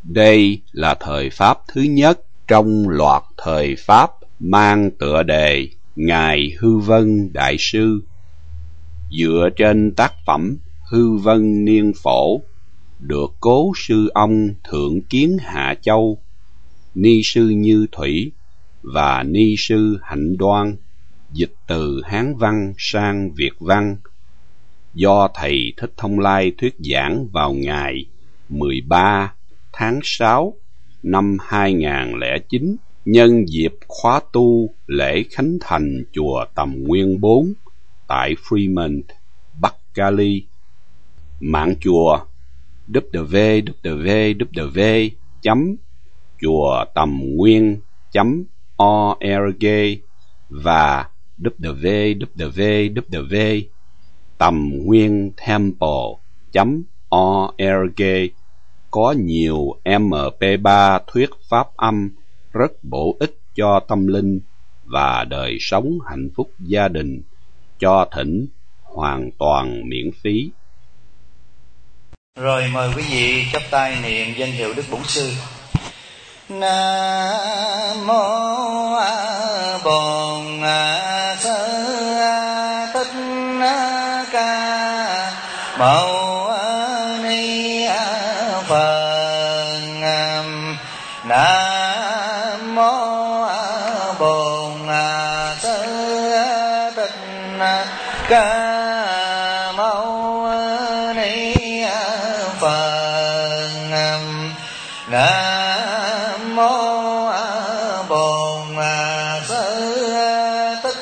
Đây là thời Pháp thứ nhất trong loạt thời Pháp mang tựa đề Ngài Hư Vân Đại Sư. Dựa trên tác phẩm Hư Vân Niên Phổ, được Cố sư ông Thượng Kiến Hạ Châu, ni sư Như Thủy và ni sư Hạnh Đoan dịch từ Hán văn sang Việt văn, do thầy Thích Thông Lai thuyết giảng vào ngày 13 tháng 6 năm 2009 nhân dịp khóa tu lễ khánh thành chùa Tầm Nguyên 4 tại Fremont, Bắc Cali. Mạng chùa www.chuotamnguen.org và www.tamnguyentemple.org có nhiều MP3 thuyết pháp âm rất bổ ích cho tâm linh và đời sống hạnh phúc gia đình, cho thỉnh hoàn toàn miễn phí. Rồi mời quý vị chắp tay niệm danh hiệu Đức Bổn Sư. Nam mô Bổn Sư Thích Ca Mâu Ni Phật. Nam mô Bổn Sư Thích Ca Mâu Ni Phật. Nam mô Bổn Sư Thích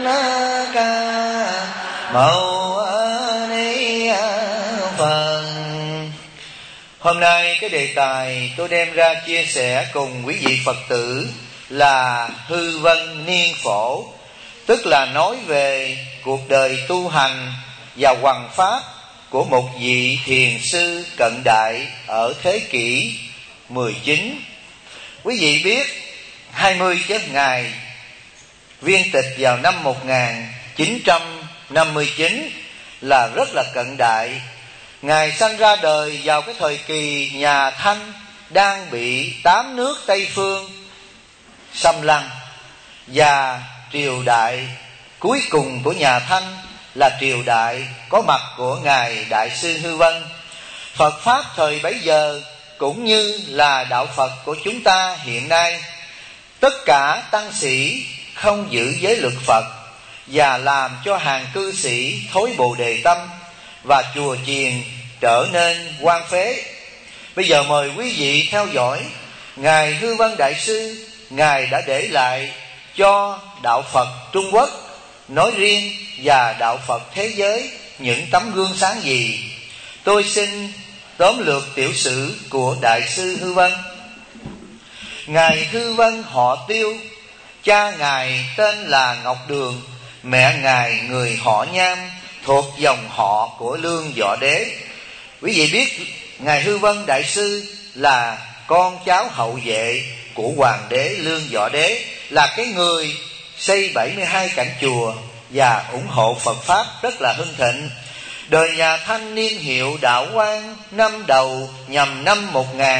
Ca Mâu Ni Phật. Hôm nay cái đề tài tôi đem ra chia sẻ cùng quý vị Phật tử là Hư Vân Niên Phổ, tức là nói về cuộc đời tu hành và hoằng pháp của một vị thiền sư cận đại ở thế kỷ 19. Quý vị biết 20 chết ngày viên tịch vào năm 1959 là rất là cận đại. Ngài sanh ra đời vào cái thời kỳ nhà Thanh đang bị 8 nước Tây phương xâm lăng, và triều đại cuối cùng của nhà Thanh là triều đại có mặt của Ngài Đại sư Hư Vân. Phật Pháp thời bấy giờ cũng như là đạo Phật của chúng ta hiện nay, tất cả tăng sĩ không giữ giới luật Phật và làm cho hàng cư sĩ thối bồ đề tâm, và chùa chiền trở nên hoang phế. Bây giờ mời quý vị theo dõi Ngài Hư Vân Đại sư. Ngài đã để lại cho đạo Phật Trung Quốc nói riêng và đạo Phật thế giới những tấm gương sáng gì. Tôi xin tóm lược tiểu sử của Đại sư Hư Vân. Ngài Hư Vân họ Tiêu, cha Ngài tên là Ngọc Đường, mẹ Ngài người họ Nham, thuộc dòng họ của Lương Võ Đế. Quý vị biết Ngài Hư Vân Đại sư là con cháu hậu vệ của Hoàng đế Lương Võ Đế, là cái người xây 72 cảnh chùa và ủng hộ Phật Pháp rất là hưng thịnh. Đời nhà Thanh niên hiệu Đạo Quang, năm đầu nhằm năm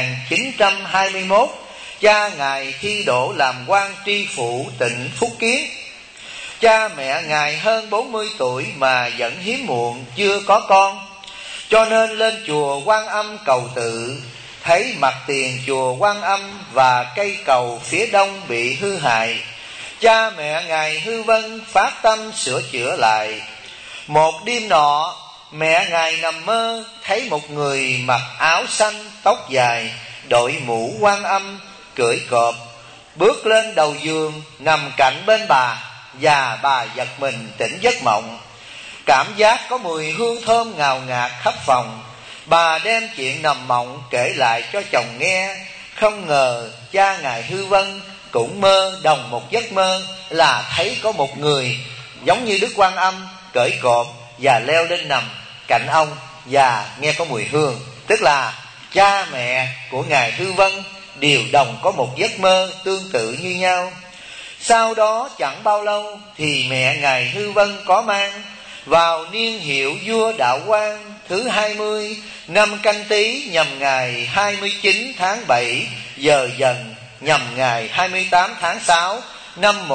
1921, cha Ngài thi đỗ làm quan tri phủ tỉnh Phúc Kiến. Cha mẹ Ngài hơn 40 tuổi mà vẫn hiếm muộn chưa có con, cho nên lên chùa Quan Âm cầu tự. Thấy mặt tiền chùa Quan Âm và cây cầu phía đông bị hư hại, cha mẹ Ngài Hư Vân phát tâm sửa chữa lại. Một đêm nọ, mẹ Ngài nằm mơ thấy một người mặc áo xanh, tóc dài, đội mũ Quan Âm, cưỡi cọp, bước lên đầu giường nằm cạnh bên bà, và bà giật mình tỉnh giấc mộng. Cảm giác có mùi hương thơm ngào ngạt khắp phòng. Bà đem chuyện nằm mộng kể lại cho chồng nghe. Không ngờ cha Ngài Hư Vân cũng mơ đồng một giấc mơ, là thấy có một người giống như Đức Quan Âm cởi cột và leo lên nằm cạnh ông và nghe có mùi hương. Tức là cha mẹ của Ngài Hư Vân đều đồng có một giấc mơ tương tự như nhau. Sau đó chẳng bao lâu thì mẹ Ngài Hư Vân có mang. Vào niên hiệu vua Đạo Quang, thứ 20 năm Canh Tý nhằm ngày 29 tháng 7 giờ Dần nhằm ngày 28 tháng 6 năm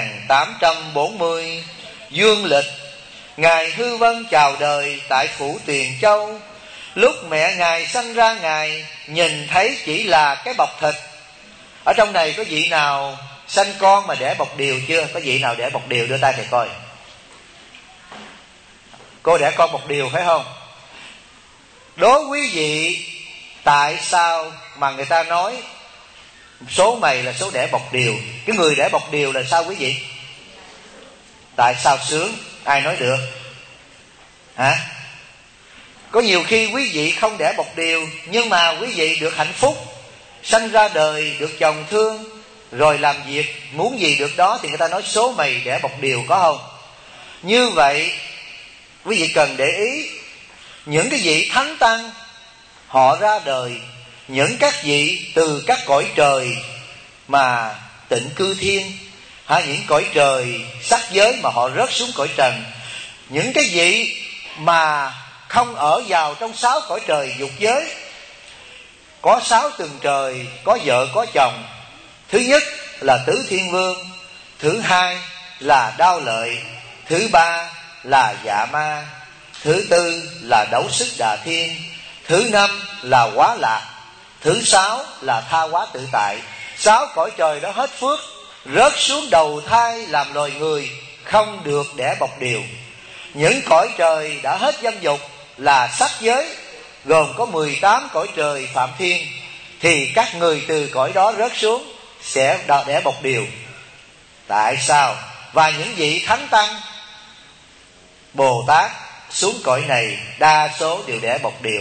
1840 dương lịch. Ngài Hư Vân chào đời tại phủ Tuyền Châu. Lúc mẹ Ngài sanh ra, Ngài nhìn thấy chỉ là cái bọc thịt. Ở trong này có vị nào sanh con mà để bọc điều chưa? Có vị nào để bọc điều đưa tay thầy coi. Cô đẻ con bọc điều phải không? Đố quý vị, tại sao mà người ta nói số mày là số đẻ bọc điều? Cái người đẻ bọc điều là sao quý vị? Tại sao sướng? Ai nói được? Hả? Có nhiều khi quý vị không đẻ bọc điều, nhưng mà quý vị được hạnh phúc, sanh ra đời được chồng thương, rồi làm việc muốn gì được đó, thì người ta nói số mày đẻ bọc điều, có không? Như vậy quý vị cần để ý, những cái vị thánh tăng họ ra đời, những các vị từ các cõi trời mà tịnh cư thiên, những cõi trời sắc giới mà họ rớt xuống cõi trần, những cái vị mà không ở vào trong 6 cõi trời dục giới, có 6 tầng trời, có vợ có chồng. Thứ nhất là Tứ Thiên Vương, thứ hai là Đao Lợi, thứ ba là Dạ Ma, thứ tư là Đấu Sức Đà Thiên, thứ năm là Quá Lạc, thứ sáu là Tha Hóa Tự Tại. 6 cõi trời đó hết phước, rớt xuống đầu thai làm loài người, không được đẻ bọc điều. Những cõi trời đã hết dâm dục là sắc giới, gồm có 18 cõi trời phạm thiên, thì các người từ cõi đó rớt xuống sẽ đẻ bọc điều. Tại sao? Và những vị thánh tăng Bồ Tát xuống cõi này đa số đều đẻ bọc điều.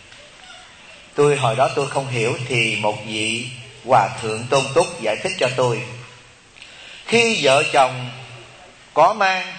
Tôi hồi đó tôi không hiểu, thì một vị hòa thượng Tôn Túc giải thích cho tôi. Khi vợ chồng có mang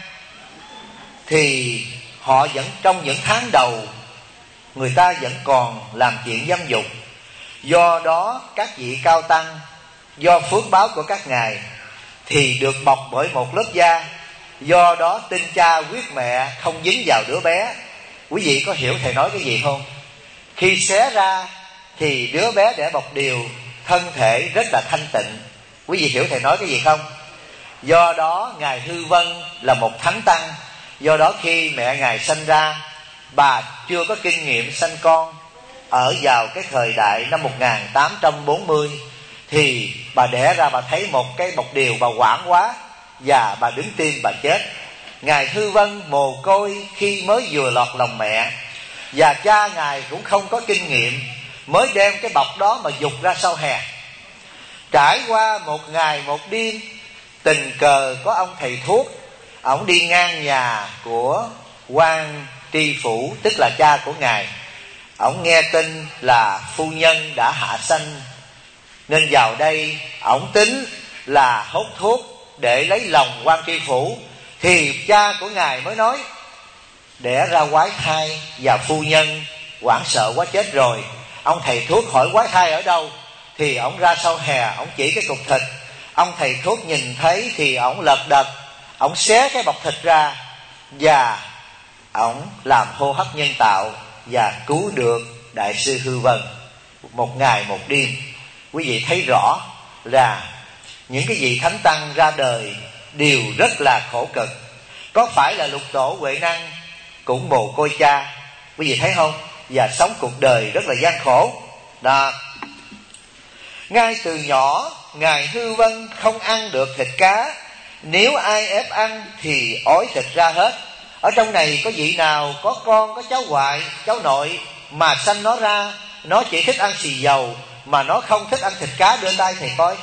thì họ vẫn trong những tháng đầu người ta vẫn còn làm chuyện dâm dục. Do đó các vị cao tăng, do phước báo của các ngài thì được bọc bởi một lớp da, do đó tinh cha huyết mẹ không dính vào đứa bé. Quý vị có hiểu thầy nói cái gì không? Khi xé ra thì đứa bé đẻ bọc điều, thân thể rất là thanh tịnh. Quý vị hiểu thầy nói cái gì không? Do đó Ngài Hư Vân là một thánh tăng. Do đó khi mẹ Ngài sanh ra, bà chưa có kinh nghiệm sanh con. Ở vào cái thời đại năm 1840 thì bà đẻ ra, bà thấy một cái bọc điều, bà hoảng quá và bà đứng tim bà chết. Ngài Hư Vân mồ côi khi mới vừa lọt lòng mẹ, và cha Ngài cũng không có kinh nghiệm, mới đem cái bọc đó mà dục ra sau hè. Trải qua một ngày một đêm, tình cờ có ông thầy thuốc, ổng đi ngang nhà của quan tri phủ, tức là cha của Ngài. Ổng nghe tin là phu nhân đã hạ sanh, nên vào đây ổng tính là hút thuốc để lấy lòng quan tri phủ. Thì cha của Ngài mới nói đẻ ra quái thai, và phu nhân hoảng sợ quá chết rồi. Ông thầy thuốc hỏi quái thai ở đâu, thì ổng ra sau hè, ổng chỉ cái cục thịt. Ông thầy thuốc nhìn thấy thì ổng lật đật, ổng xé cái bọc thịt ra, và ổng làm hô hấp nhân tạo và cứu được Đại sư Hư Vân. Một ngày một đêm. Quý vị thấy rõ là những cái vị thánh tăng ra đời đều rất là khổ cực. Có phải là Lục Tổ Huệ Năng cũng mồ côi cha, quý vị thấy không? Và sống cuộc đời rất là gian khổ đó. Ngay từ nhỏ Ngài Hư Vân không ăn được thịt cá, nếu ai ép ăn thì ói thịt ra hết. Ở trong này có vị nào có con, có cháu ngoại, cháu nội mà sanh nó ra, nó chỉ thích ăn xì dầu mà nó không thích ăn thịt cá, đưa tay thầy coi.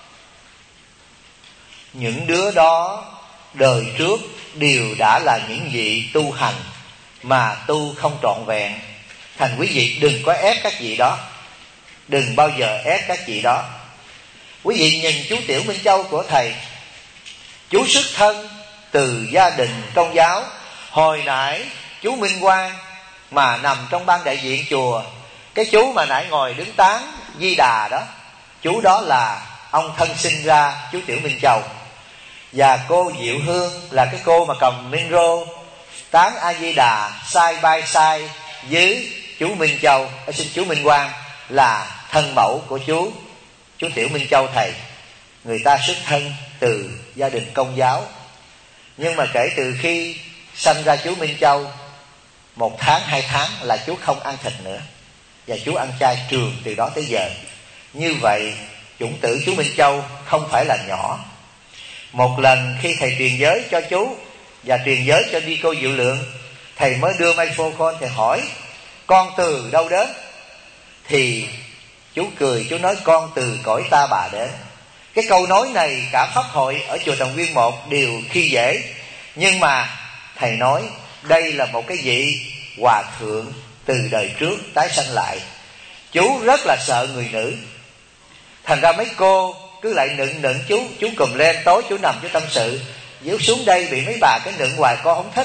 Những đứa đó đời trước đều đã là những vị tu hành mà tu không trọn vẹn. Thành quý vị đừng có ép các vị đó, đừng bao giờ ép các vị đó. Quý vị nhìn chú Tiểu Minh Châu của thầy, chú xuất thân từ gia đình công giáo. Hồi nãy chú Minh Quang mà nằm trong ban đại diện chùa, cái chú mà nãy ngồi đứng tán Di Đà đó, chú đó là ông thân sinh ra chú Tiểu Minh Châu. Và cô Diệu Hương là cái cô mà cầm micro tán A Di Đà side by side với chú Minh Châu, xin chú Minh Quang là thân mẫu của chú Tiểu Minh Châu thầy. Người ta xuất thân từ gia đình Công giáo, nhưng mà kể từ khi sanh ra chú Minh Châu 1 tháng 2 tháng là chú không ăn thịt nữa, và chú ăn chay trường từ đó tới giờ. Như vậy chủng tử chú Minh Châu không phải là nhỏ. Một lần khi thầy truyền giới cho chú và truyền giới cho Đi Cô Diệu Lượng, thầy mới đưa microphone, thầy hỏi con từ đâu đến, thì chú cười, chú nói con từ cõi ta bà đến. Cái câu nói này cả pháp hội ở chùa Tòng Nguyên Một đều khi dễ, nhưng mà thầy nói đây là một cái vị hòa thượng từ đời trước tái sanh lại. Chú rất là sợ người nữ, thành ra mấy cô cứ lại nựng chú cùm lên. Tối chú nằm chú tâm sự, nếu xuống đây bị mấy bà cái nựng hoài con không thích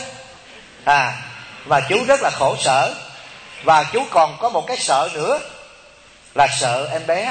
mà chú rất là khổ sở. Và chú còn có một cái sợ nữa là sợ em bé.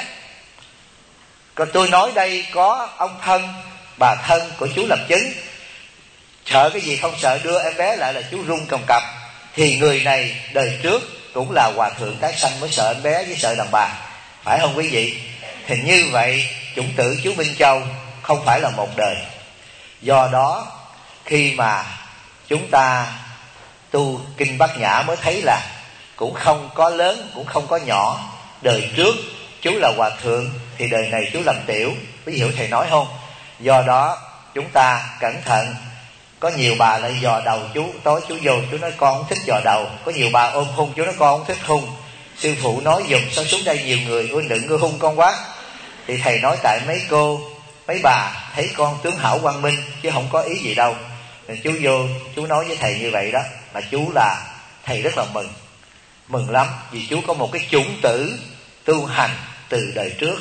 Còn tôi nói đây có ông thân, bà thân của chú làm chứng. Sợ cái gì không sợ, đưa em bé lại là chú run cầm cập. Thì người này đời trước cũng là hòa thượng tái sanh, mới sợ em bé với sợ đàn bà, phải không quý vị? Thì như vậy chủng tử chú Minh Châu không phải là một đời. Do đó khi mà chúng ta tu kinh Bát Nhã mới thấy là cũng không có lớn cũng không có nhỏ. Đời trước chú là hòa thượng thì đời này chú làm tiểu, quý vị hiểu thầy nói không? Do đó chúng ta cẩn thận. Có nhiều bà lại dò đầu chú, tối chú vô chú nói con không thích dò đầu. Có nhiều bà ôm hung, chú nói con không thích hung. Sư phụ nói dùm, sao xuống đây nhiều người đừng có hung con quá. Thì thầy nói tại mấy cô mấy bà thấy con tướng hảo quang minh chứ không có ý gì đâu. Rồi chú vô chú nói với thầy như vậy đó, mà chú là thầy rất là mừng lắm, vì chú có một cái chủng tử tu hành từ đời trước.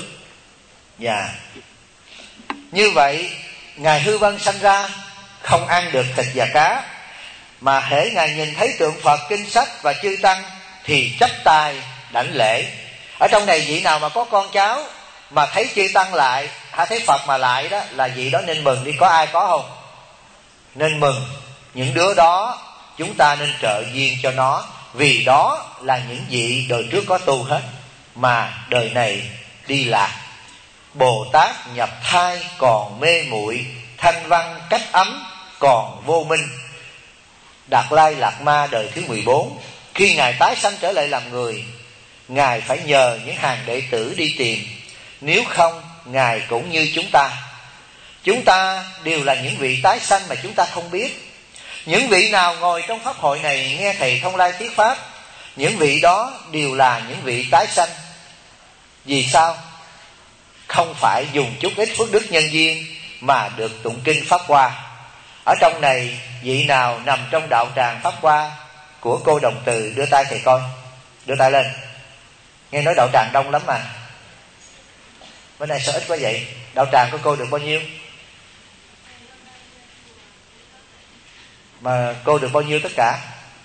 Như vậy ngài Hư Vân sanh ra không ăn được thịt và cá, mà hễ ngài nhìn thấy tượng Phật, kinh sách và chư tăng thì chắp tay đảnh lễ. Ở trong này vị nào mà có con cháu mà thấy chư tăng lại, thấy Phật mà lại đó, là vị đó nên mừng đi. Có ai có không? Nên mừng. Những đứa đó chúng ta nên trợ duyên cho nó, vì đó là những vị đời trước có tu hết, mà đời này đi lạc. Bồ Tát nhập thai còn mê muội, thanh văn cách ấm còn vô minh. Đạt Lai Lạt Ma đời thứ 14, khi ngài tái sanh trở lại làm người, ngài phải nhờ những hàng đệ tử đi tìm. Nếu không ngài cũng như chúng ta đều là những vị tái sanh mà chúng ta không biết. Những vị nào ngồi trong pháp hội này nghe thầy thông lai thuyết pháp, những vị đó đều là những vị tái sanh. Vì sao? Không phải dùng chút ít phước đức nhân duyên mà được tụng kinh Pháp Hoa. Ở trong này vị nào nằm trong đạo tràng Pháp Hoa của cô Đồng Từ đưa tay thầy coi, đưa tay lên. Nghe nói đạo tràng đông lắm mà, bữa nay sao ít quá vậy? Đạo tràng của cô được bao nhiêu? Mà cô được bao nhiêu tất cả?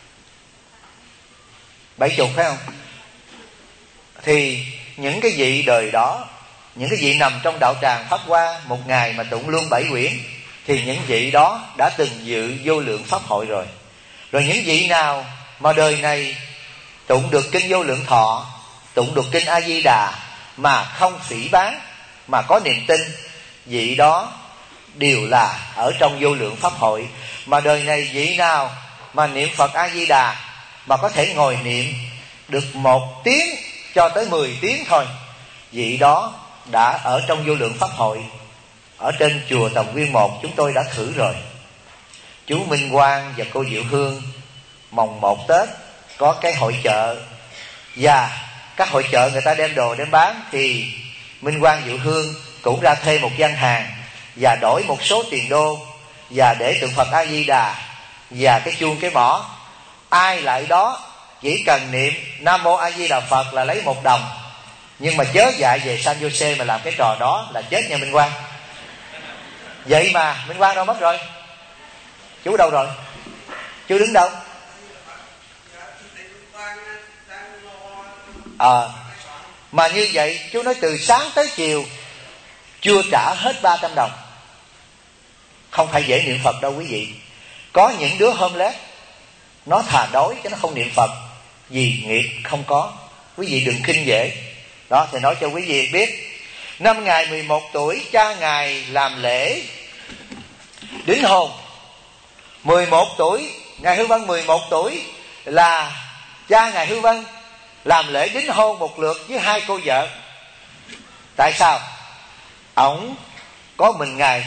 70 phải không? Thì những cái vị đời đó, những cái vị nằm trong đạo tràng Pháp Hoa một ngày mà tụng luôn 7 quyển, thì những vị đó đã từng dự vô lượng pháp hội rồi. Rồi những vị nào mà đời này tụng được kinh Vô Lượng Thọ, tụng được kinh A Di Đà mà không phỉ báng, mà có niềm tin, vị đó đều là ở trong vô lượng pháp hội. Mà đời này vị nào mà niệm Phật A Di Đà mà có thể ngồi niệm được 1 tiếng cho tới 10 tiếng thôi, vị đó đã ở trong vô lượng pháp hội. Ở trên chùa Tòng Nguyên Một chúng tôi đã thử rồi. Chú Minh Quang và cô Diệu Hương mồng 1 Tết có cái hội chợ, và các hội chợ người ta đem đồ đem bán, thì Minh Quang Diệu Hương cũng ra thuê một gian hàng và đổi một số tiền đô và để tượng Phật A Di Đà và cái chuông cái mõ. Ai lại đó chỉ cần niệm Nam Mô A Di Đà Phật là lấy 1 đồng. Nhưng mà chớ dại về San Jose mà làm cái trò đó là chết nha Minh Quang. Vậy mà Minh Quang đâu mất rồi? Chú đâu rồi? Chú đứng đâu? Mà như vậy chú nói từ sáng tới chiều chưa trả hết 300 đồng. Không phải dễ niệm Phật đâu quý vị. Có những đứa homeless nó thà đói chứ nó không niệm Phật. Vì nghiệp không có, quý vị đừng khinh dễ. Đó, thầy nói cho quý vị biết. Năm Ngài 11 tuổi, cha Ngài làm lễ đính hôn. 11 tuổi, Ngài Hư Vân 11 tuổi là cha Ngài Hư Vân làm lễ đính hôn một lượt với 2 cô vợ. Tại sao? Ổng có mình Ngài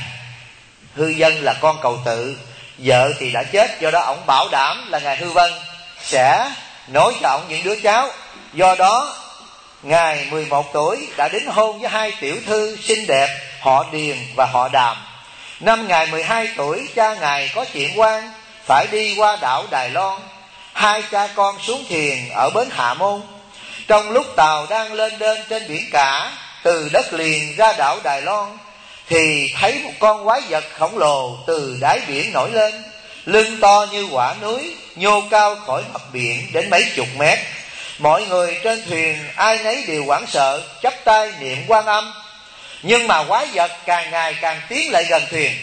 Hư Vân là con cầu tự, vợ thì đã chết, do đó ổng bảo đảm là Ngài Hư Vân sẽ nối cho ổng những đứa cháu. Do đó Ngài 11 tuổi đã đính hôn với 2 tiểu thư xinh đẹp họ Điền và họ Đàm. Năm Ngài 12 tuổi, cha Ngài có chuyện quan phải đi qua đảo Đài Loan. 2 cha con xuống thiền ở bến Hạ Môn. Trong lúc tàu đang lên đên trên biển cả từ đất liền ra đảo Đài Loan, thì thấy một con quái vật khổng lồ từ đáy biển nổi lên, lưng to như quả núi, nhô cao khỏi mặt biển đến mấy chục mét. Mọi người trên thuyền ai nấy đều hoảng sợ, chắp tay niệm Quan Âm. Nhưng mà quái vật càng ngày càng tiến lại gần thuyền.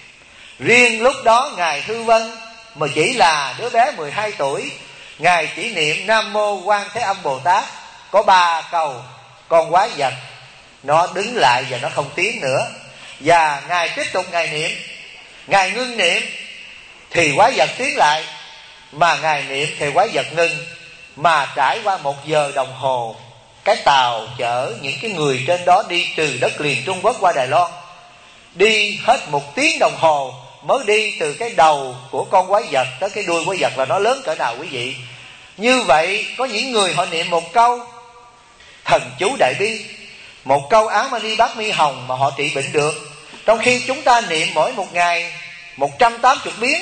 Riêng lúc đó Ngài Hư Vân mà chỉ là đứa bé 12 tuổi, Ngài chỉ niệm Nam Mô Quan Thế Âm Bồ Tát có 3 câu, con quái vật nó đứng lại và nó không tiến nữa. Và Ngài tiếp tục Ngài niệm, Ngài ngưng niệm thì quái vật tiến lại, mà Ngài niệm thì quái vật ngưng. Mà trải qua 1 giờ đồng hồ, cái tàu chở những cái người trên đó đi từ đất liền Trung Quốc qua Đài Loan, đi hết 1 tiếng đồng hồ mới đi từ cái đầu của con quái vật tới cái đuôi quái vật, là nó lớn cỡ nào quý vị. Như vậy có những người họ niệm 1 câu thần chú Đại Bi, 1 câu Áo Mani Bát Mi Hồng mà họ trị bệnh được. Trong khi chúng ta niệm mỗi một ngày 180 biến,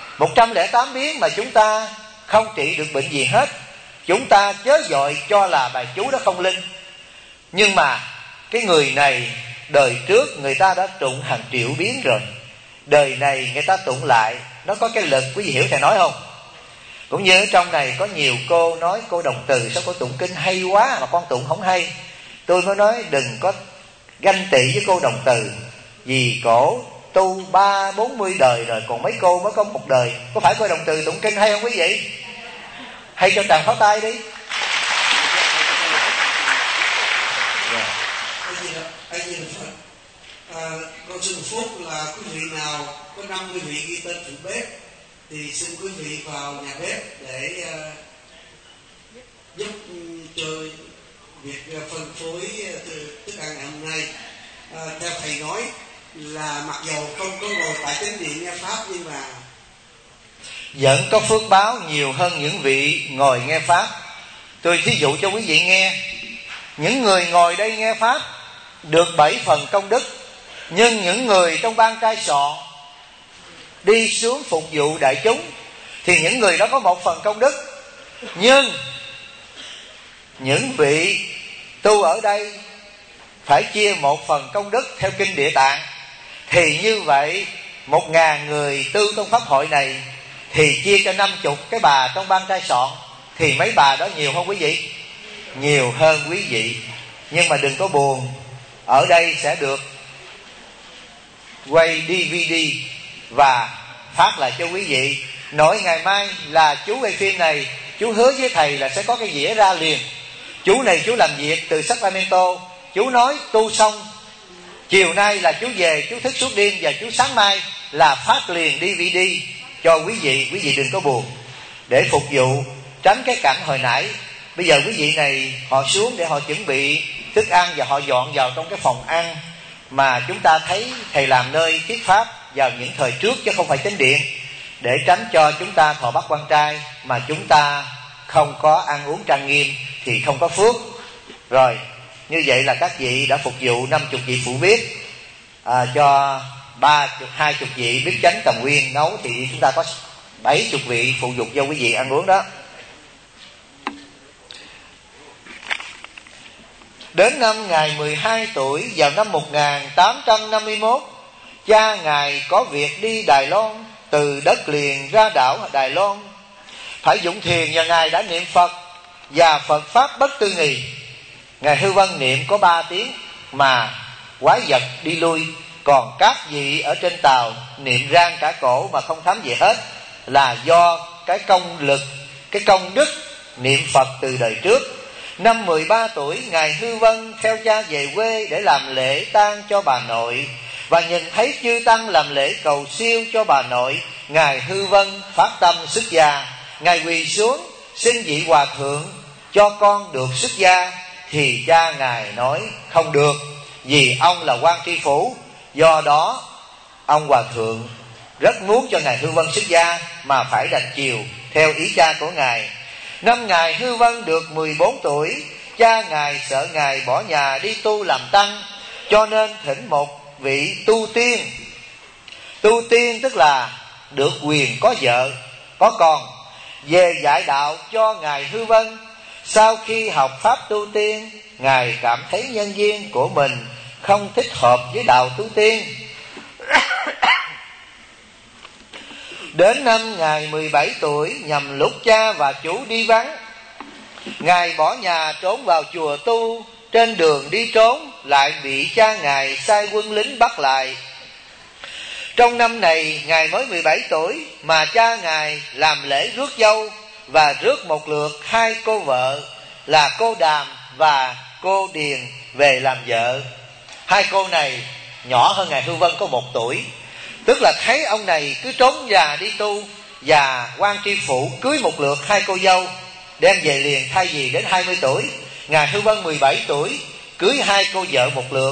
108 biến mà chúng ta không trị được bệnh gì hết. Chúng ta chớ vội cho là bài chú đó không linh. Nhưng mà cái người này đời trước người ta đã tụng hàng triệu biến rồi, đời này người ta tụng lại, nó có cái lực. Quý vị hiểu thầy nói không? Cũng như ở trong này có nhiều cô nói cô Đồng Từ sao cô tụng kinh hay quá mà con tụng không hay. Tôi mới nói đừng có ganh tị với cô Đồng Từ, vì cổ tu 30-40 đời rồi, còn mấy cô mới có 1 đời. Có phải cô Đồng Từ tụng kinh hay không quý vị? Hay cho tràng pháo tay đi. Con xin phúc là quý vị nào có 5 quý vị ghi tên phụ bếp thì xin quý vị vào nhà bếp để giúp cho việc phân phối thức ăn ngày hôm nay. Theo thầy nói là mặc dầu không có ngồi tại chánh điện nghe pháp, nhưng mà vẫn có phước báo nhiều hơn những vị ngồi nghe pháp. Tôi thí dụ cho quý vị nghe. Những người ngồi đây nghe pháp được 7 phần công đức, nhưng những người trong ban trai sọ đi xuống phục vụ đại chúng thì những người đó có 1 phần công đức. Nhưng những vị tu ở đây phải chia 1 phần công đức theo kinh Địa Tạng. Thì như vậy 1.000 người tu trong pháp hội này thì chia cho 50 cái bà trong ban trai sọn, thì mấy bà đó nhiều hơn quý vị? Nhiều hơn quý vị. Nhưng mà đừng có buồn, ở đây sẽ được quay DVD và phát lại cho quý vị. Nội ngày mai là chú quay phim này, chú hứa với thầy là sẽ có cái dĩa ra liền. Chú này chú làm việc từ Sacramento, chú nói tu xong chiều nay là chú về, chú thức suốt đêm, và chú sáng mai là phát liền DVD cho quý vị đừng có buồn, để phục vụ tránh cái cảnh hồi nãy. Bây giờ quý vị này họ xuống để họ chuẩn bị thức ăn và họ dọn vào trong cái phòng ăn mà chúng ta thấy thầy làm nơi thuyết pháp vào những thời trước chứ không phải chánh điện, để tránh cho chúng ta thọ bắt quan trai mà chúng ta không có ăn uống trang nghiêm thì không có phước. Rồi như vậy là các vị đã phục vụ 50 vị phụ bếp, cho 20 vị bếp chánh tầm nguyên nấu, thì chúng ta có 70 vị phụ dục cho quý vị ăn uống đó. Đến năm Ngài 12 tuổi, vào năm 1851, cha Ngài có việc đi Đài Loan, từ đất liền ra đảo Đài Loan. Phải dụng thiền và Ngài đã niệm Phật và Phật Pháp bất tư nghì. Ngài Hư Vân niệm có 3 tiếng mà quái vật đi lui. Còn các vị ở trên tàu niệm rang cả cổ mà không thấm gì hết, là do cái công lực, cái công đức niệm Phật từ đời trước. Năm 13 tuổi, Ngài Hư Vân theo cha về quê để làm lễ tang cho bà nội, và nhìn thấy chư tăng làm lễ cầu siêu cho bà nội. Ngài Hư Vân phát tâm xuất gia. Ngài quỳ xuống xin vị hòa thượng cho con được xuất gia, thì cha Ngài nói không được, vì ông là quan tri phủ. Do đó ông hòa thượng rất muốn cho Ngài Hư Vân xuất gia, mà phải đành chiều theo ý cha của Ngài. Năm Ngài Hư Vân được 14 tuổi, cha Ngài sợ Ngài bỏ nhà đi tu làm tăng, cho nên thỉnh một vị tu tiên. Tu tiên tức là được quyền có vợ có con, về dạy đạo cho Ngài Hư Vân. Sau khi học pháp tu tiên, Ngài cảm thấy nhân duyên của mình không thích hợp với đạo tu tiên. Đến năm Ngài 17 tuổi, nhằm lúc cha và chú đi vắng, Ngài bỏ nhà trốn vào chùa tu. Trên đường đi trốn lại bị cha Ngài sai quân lính bắt lại. Trong năm này Ngài mới 17 tuổi mà cha Ngài làm lễ rước dâu, và rước một lượt 2 cô vợ là cô Đàm và cô Điền về làm vợ. 2 cô này nhỏ hơn Ngài Hư Vân có 1 tuổi. Tức là thấy ông này cứ trốn già đi tu, và quan tri phủ cưới một lượt 2 cô dâu đem về liền, thay vì đến 20 tuổi. Ngài Hư Vân 17 tuổi cưới 2 cô vợ một lượt,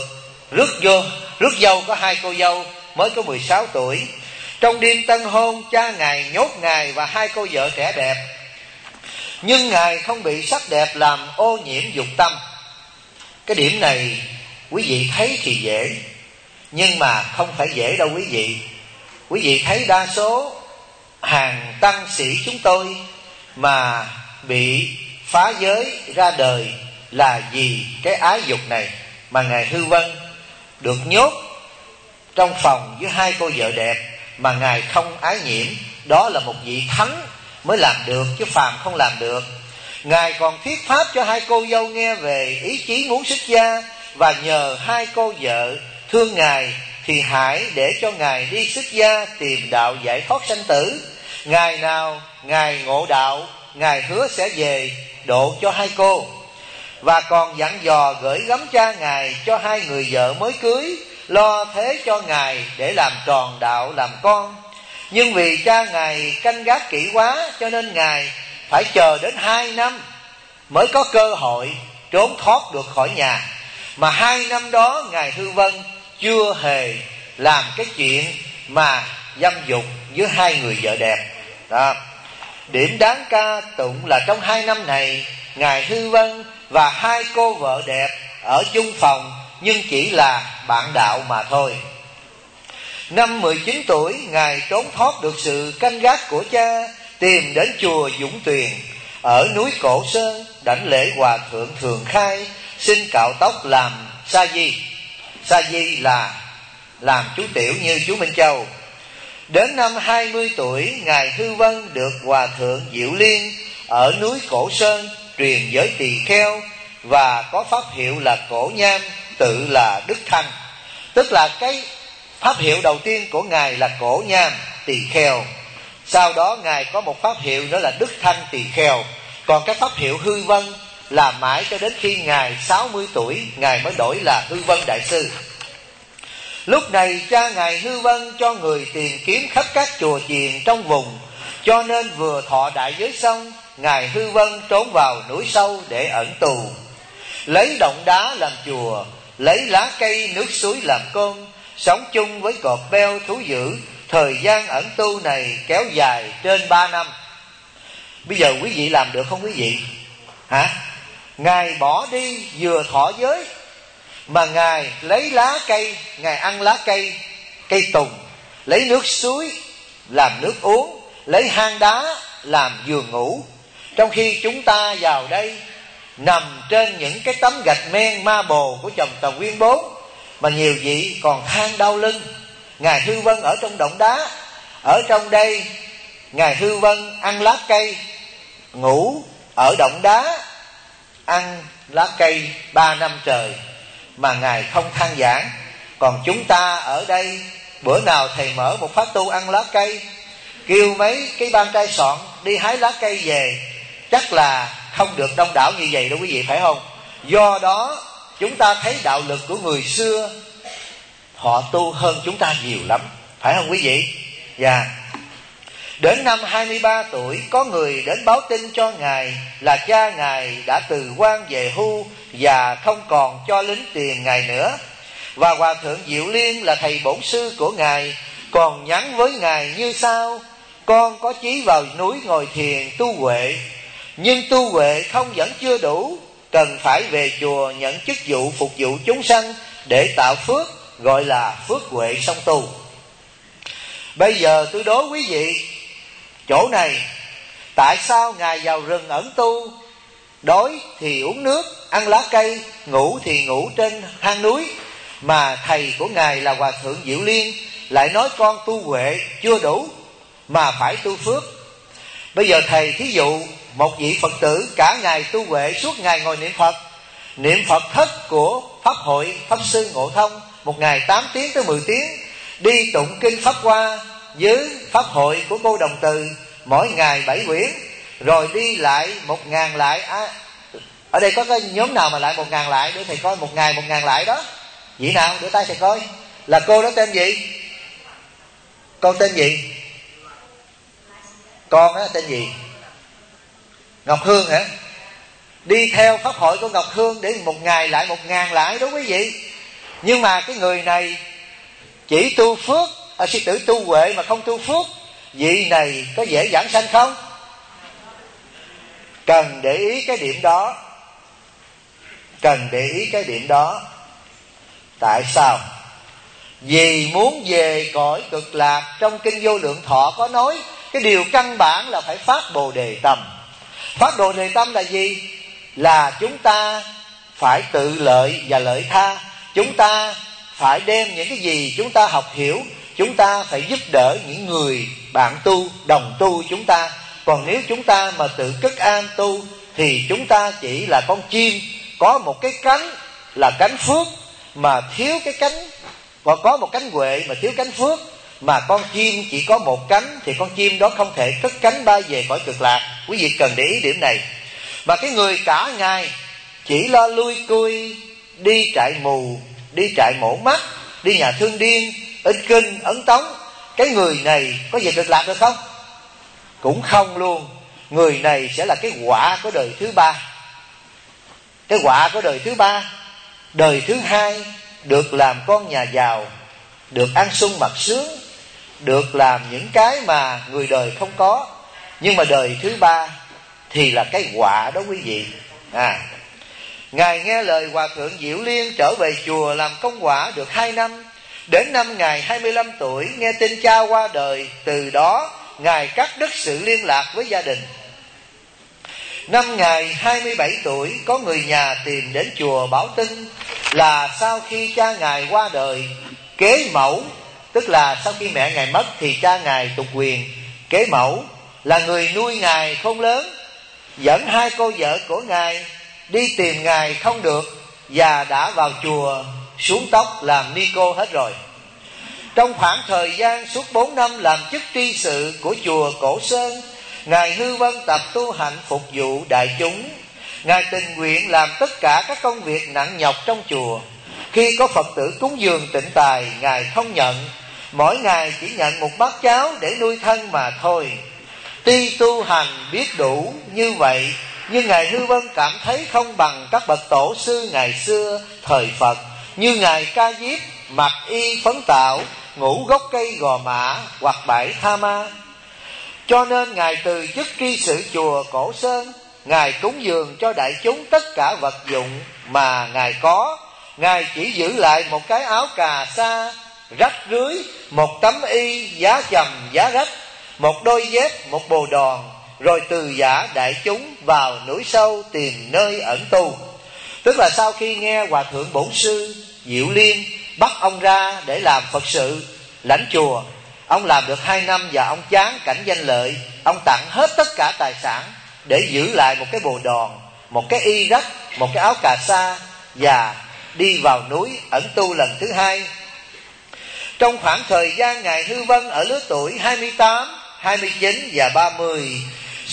rước dâu có 2 cô dâu mới có 16 tuổi. Trong đêm tân hôn, cha Ngài nhốt Ngài và 2 cô vợ trẻ đẹp, nhưng Ngài không bị sắc đẹp làm ô nhiễm dục tâm. Cái điểm này quý vị thấy thì dễ, nhưng mà không phải dễ đâu quý vị. Quý vị thấy đa số hàng tăng sĩ chúng tôi mà bị phá giới ra đời là vì cái ái dục này. Mà Ngài Hư Vân được nhốt trong phòng với 2 cô vợ đẹp mà Ngài không ái nhiễm, đó là một vị thánh mới làm được, chứ phàm không làm được. Ngài còn thuyết pháp cho 2 cô dâu nghe về ý chí muốn xuất gia, và nhờ 2 cô vợ thương Ngài thì hãy để cho Ngài đi xuất gia tìm đạo giải thoát sanh tử. Ngày nào Ngài ngộ đạo, Ngài hứa sẽ về độ cho 2 cô, và còn dặn dò gửi gắm cha Ngài cho 2 người vợ mới cưới, lo thế cho Ngài để làm tròn đạo làm con. Nhưng vì cha Ngài canh gác kỹ quá, cho nên Ngài phải chờ đến 2 năm mới có cơ hội trốn thoát được khỏi nhà. Mà 2 năm đó Ngài Hư Vân chưa hề làm cái chuyện mà dâm dục với 2 người vợ đẹp đó. Điểm đáng ca tụng là trong 2 năm này, Ngài Hư Vân và 2 cô vợ đẹp ở chung phòng, nhưng chỉ là bạn đạo mà thôi. Năm 19 tuổi, Ngài trốn thoát được sự canh gác của cha, tìm đến chùa Dũng Tuyền ở núi Cổ Sơn, đảnh lễ Hòa Thượng Thường Khai, xin cạo tóc làm sa di. Sa di là làm chú tiểu như chú Minh Châu. Đến năm 20 tuổi, Ngài Hư Vân được Hòa Thượng Diệu Liên ở núi Cổ Sơn truyền giới tỳ kheo, và có pháp hiệu là Cổ Nham, tự là Đức Thanh. Tức là cái pháp hiệu đầu tiên của Ngài là Cổ Nham tỳ kheo. Sau đó Ngài có một pháp hiệu nữa là Đức Thanh tỳ kheo. Còn cái pháp hiệu Hư Vân là mãi cho đến khi Ngài 60 tuổi, Ngài mới đổi là Hư Vân Đại Sư. Lúc này cha Ngài Hư Vân cho người tìm kiếm khắp các chùa chiền trong vùng, cho nên vừa thọ đại giới xong, Ngài Hư Vân trốn vào núi sâu để ẩn tù, lấy động đá làm chùa, lấy lá cây nước suối làm côn, sống chung với cọp beo thú dữ. Thời gian ẩn tu này kéo dài trên 3 năm. Bây giờ quý vị làm được không quý vị? Hả? Ngài bỏ đi vừa thọ giới, mà Ngài lấy lá cây, Ngài ăn lá cây, cây tùng, lấy nước suối làm nước uống, lấy hang đá làm giường ngủ. Trong khi chúng ta vào đây nằm trên những cái tấm gạch men ma bồ của chồng Tàu Nguyên 4, mà nhiều vị còn than đau lưng. Ngài Hư Vân ở trong động đá, ở trong đây Ngài Hư Vân ăn lá cây, ngủ ở động đá, ăn lá cây 3 năm trời mà Ngài không than vãn. Còn chúng ta ở đây, bữa nào thầy mở một khóa tu ăn lá cây, kêu mấy cái ban trai soạn đi hái lá cây về, chắc là không được đông đảo như vậy đâu quý vị, phải không? Do đó chúng ta thấy đạo lực của người xưa họ tu hơn chúng ta nhiều lắm, phải không quý vị? Dạ. Đến năm 23 tuổi, có người đến báo tin cho Ngài là cha Ngài đã từ quan về hưu và không còn cho lính tiền Ngài nữa. Và Hòa Thượng Diệu Liên là thầy bổn sư của Ngài còn nhắn với Ngài như sau: con có chí vào núi ngồi thiền tu huệ, nhưng tu huệ không vẫn chưa đủ, cần phải về chùa nhận chức vụ phục vụ chúng sanh để tạo phước, gọi là phước huệ song tu. Bây giờ tôi đố quý vị, chỗ này tại sao Ngài vào rừng ẩn tu, đói thì uống nước, ăn lá cây, ngủ thì ngủ trên hang núi, mà thầy của Ngài là Hòa Thượng Diệu Liên lại nói con tu huệ chưa đủ mà phải tu phước? Bây giờ thầy thí dụ một vị Phật tử cả ngày tu huệ, suốt ngày ngồi niệm Phật thất của Pháp hội Pháp Sư Ngộ Thông, một ngày 8 tiếng tới 10 tiếng, đi tụng kinh Pháp Hoa với Pháp hội của cô Đồng Từ mỗi ngày 7 quyển, rồi đi lại 1000 lại. Ở đây có cái nhóm nào mà lại 1000 lại để thầy coi, một ngày 1000 lại đó? Vị nào? Đưa tay thầy coi. Là cô đó tên gì? Con tên gì? Con đó tên gì? Ngọc Hương hả? Đi theo Pháp hội của Ngọc Hương để một ngày lại 1000 lại đó quý vị. Nhưng mà cái người này chỉ tu phước, sư tử tu huệ mà không tu phước, vị này có dễ giảng sanh không? Cần để ý cái điểm đó. Cần để ý cái điểm đó. Tại sao? Vì muốn về cõi cực lạc, trong kinh Vô Lượng Thọ có nói cái điều căn bản là phải phát Bồ Đề Tâm. Phát Bồ Đề Tâm là gì? Là chúng ta phải tự lợi và lợi tha. Chúng ta phải đem những cái gì chúng ta học hiểu, chúng ta phải giúp đỡ những người bạn tu, đồng tu chúng ta. Còn nếu chúng ta mà tự cất an tu thì chúng ta chỉ là con chim có một cái cánh là cánh phước mà thiếu cái cánh, và có một cánh huệ mà thiếu cánh phước. Mà con chim chỉ có một cánh thì con chim đó không thể cất cánh bay về cõi cực lạc. Quý vị cần để ý điểm này. Mà cái người cả ngày chỉ lo lui cui, đi trại mù, đi trại mổ mắt, đi nhà thương điên, in kinh, ấn tống, cái người này có về cực lạc được không? Cũng không luôn. Người này sẽ là cái quả của đời thứ ba. Cái quả của đời thứ ba. Đời thứ hai được làm con nhà giàu, được ăn sung mặc sướng, được làm những cái mà người đời không có. Nhưng mà đời thứ ba thì là cái quả đó quý vị. Ngài nghe lời Hòa Thượng Diệu Liên trở về chùa làm công quả được 2 năm. Đến năm Ngài 25 tuổi nghe tin cha qua đời. Từ đó Ngài cắt đứt sự liên lạc với gia đình. Năm Ngài 27 tuổi có người nhà tìm đến chùa báo tin là sau khi cha Ngài qua đời, kế mẫu, tức là sau khi mẹ Ngài mất thì cha Ngài tục quyền. Kế mẫu là người nuôi Ngài khôn lớn, dẫn 2 cô vợ của Ngài đi tìm Ngài không được, và đã vào chùa xuống tóc làm ni cô hết rồi. Trong khoảng thời gian suốt 4 năm làm chức tri sự của chùa Cổ Sơn, Ngài Hư Vân tập tu hành phục vụ đại chúng. Ngài tình nguyện làm tất cả các công việc nặng nhọc trong chùa. Khi có Phật tử cúng dường tịnh tài, Ngài không nhận. Mỗi ngày chỉ nhận một bát cháo để nuôi thân mà thôi. Tuy tu hành biết đủ như vậy, nhưng Ngài Hư Vân cảm thấy không bằng các bậc tổ sư ngày xưa thời Phật, như Ngài Ca Diếp mặc y phấn tạo, ngủ gốc cây Gò Mã hoặc bãi Tha Ma. Cho nên Ngài từ chức tri sự chùa Cổ Sơn. Ngài cúng dường cho đại chúng tất cả vật dụng mà Ngài có. Ngài chỉ giữ lại một cái áo cà sa rách rưới, một tấm y giá trầm giá rách, một đôi dép, một bồ đòn, rồi từ giả đại chúng vào núi sâu tìm nơi ẩn tu. Tức là sau khi nghe Hòa Thượng Bổn Sư Diệu Liên bắt ông ra để làm Phật sự, lãnh chùa, ông làm được 2 năm và ông chán cảnh danh lợi. Ông tặng hết tất cả tài sản để giữ lại một cái bồ đòn, một cái y rách, một cái áo cà sa, và đi vào núi ẩn tu lần thứ 2. Trong khoảng thời gian Ngài Hư Vân ở lứa tuổi 28, 29 và 30,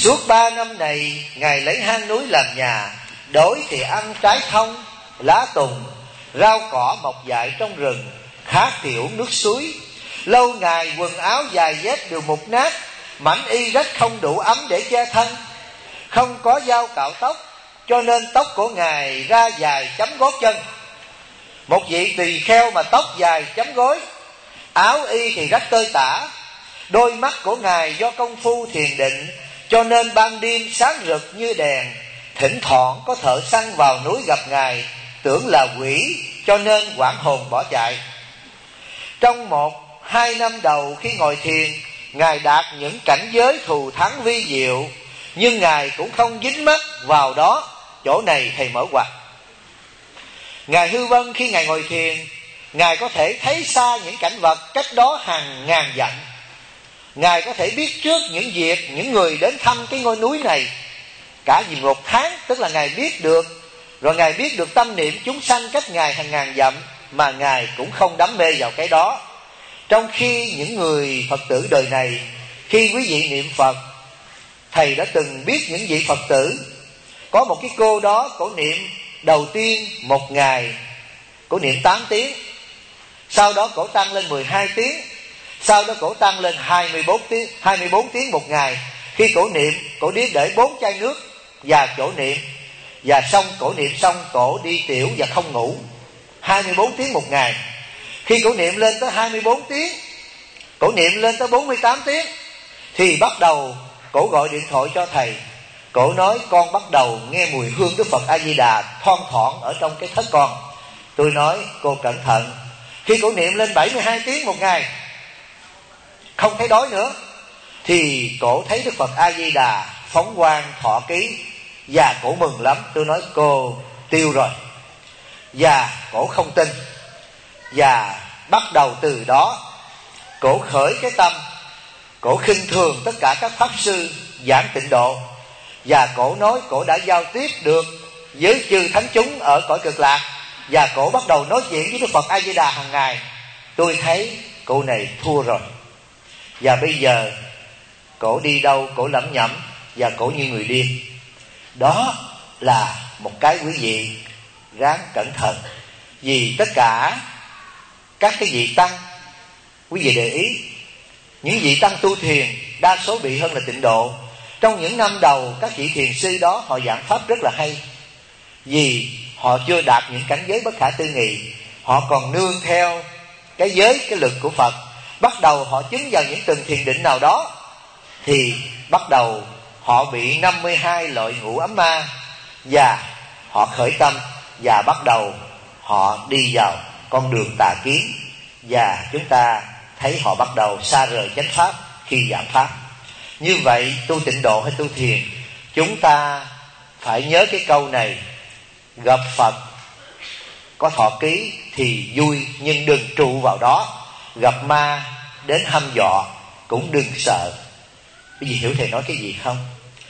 Suốt 3 năm này, Ngài lấy hang núi làm nhà, đói thì ăn trái thông, lá tùng, rau cỏ mọc dại trong rừng, khát thì uống nước suối. Lâu ngày quần áo giày dép đều mục nát, mảnh y rách không đủ ấm để che thân. Không có dao cạo tóc, cho nên tóc của Ngài ra dài chấm gót chân. Một vị tỳ kheo mà tóc dài chấm gối, áo y thì rách tơi tả. Đôi mắt của Ngài do công phu thiền định, cho nên ban đêm sáng rực như đèn. Thỉnh thoảng có thợ săn vào núi gặp Ngài, tưởng là quỷ, cho nên hoảng hồn bỏ chạy. Trong 1-2 năm đầu khi ngồi thiền, Ngài đạt những cảnh giới thù thắng vi diệu, nhưng Ngài cũng không dính mắc vào đó. Chỗ này thầy mở ngoặt. Ngài Hư Vân khi Ngài ngồi thiền, Ngài có thể thấy xa những cảnh vật cách đó hàng ngàn dặm. Ngài có thể biết trước những việc những người đến thăm cái ngôi núi này cả vì 1 tháng, tức là Ngài biết được. Rồi Ngài biết được tâm niệm chúng sanh cách Ngài hàng ngàn dặm, mà Ngài cũng không đắm mê vào cái đó. Trong khi những người Phật tử đời này, khi quý vị niệm Phật, thầy đã từng biết những vị Phật tử. Có một cái cô đó, cổ niệm đầu tiên 1 ngày, cổ niệm 8 tiếng. Sau đó cổ tăng lên 12 tiếng. Sau đó cổ tăng lên 24 tiếng 1 ngày. Khi cổ niệm, cổ đi để 4 chai nước và cổ niệm. Và xong cổ niệm xong, cổ đi tiểu và không ngủ 24 tiếng 1 ngày. Khi cổ niệm lên tới 24 tiếng, cổ niệm lên tới 48 tiếng, thì bắt đầu cổ gọi điện thoại cho thầy. Cổ nói con bắt đầu nghe mùi hương Đức Phật A-di-đà thoang thoảng ở trong cái thất con. Tôi nói cô cẩn thận. Khi cổ niệm lên 72 tiếng 1 ngày, không thấy đói nữa, thì cổ thấy Đức Phật A-di-đà phóng quang thọ ký, và cổ mừng lắm. Tôi nói cô tiêu rồi. Và cổ không tin. Và bắt đầu từ đó cổ khởi cái tâm, cổ khinh thường tất cả các pháp sư giảng tịnh độ. Và cổ nói cổ đã giao tiếp được với chư thánh chúng ở cõi Cực Lạc, và cổ bắt đầu nói chuyện với Đức Phật A-di-đà hàng ngày. Tôi thấy cô này thua rồi. Và bây giờ cổ đi đâu cổ lẩm nhẩm, và cổ như người điên. Đó là một cái quý vị ráng cẩn thận. Vì tất cả các cái vị tăng, quý vị để ý, những vị tăng tu thiền đa số bị hơn là tịnh độ. Trong những năm đầu, các vị thiền sư đó họ giảng pháp rất là hay, vì họ chưa đạt những cảnh giới bất khả tư nghị. Họ còn nương theo cái giới, cái lực của Phật. Bắt đầu họ chứng vào những từng thiền định nào đó, thì bắt đầu họ bị 52 loại ngũ ấm ma, và họ khởi tâm, và bắt đầu họ đi vào con đường tà kiến. Và chúng ta thấy họ bắt đầu xa rời chánh pháp khi giảng pháp. Như vậy tu tịnh độ hay tu thiền, chúng ta phải nhớ cái câu này: gặp Phật có thọ ký thì vui, nhưng đừng trụ vào đó. Gặp ma đến hăm dọa cũng đừng sợ. Quý vị hiểu thầy nói cái gì không?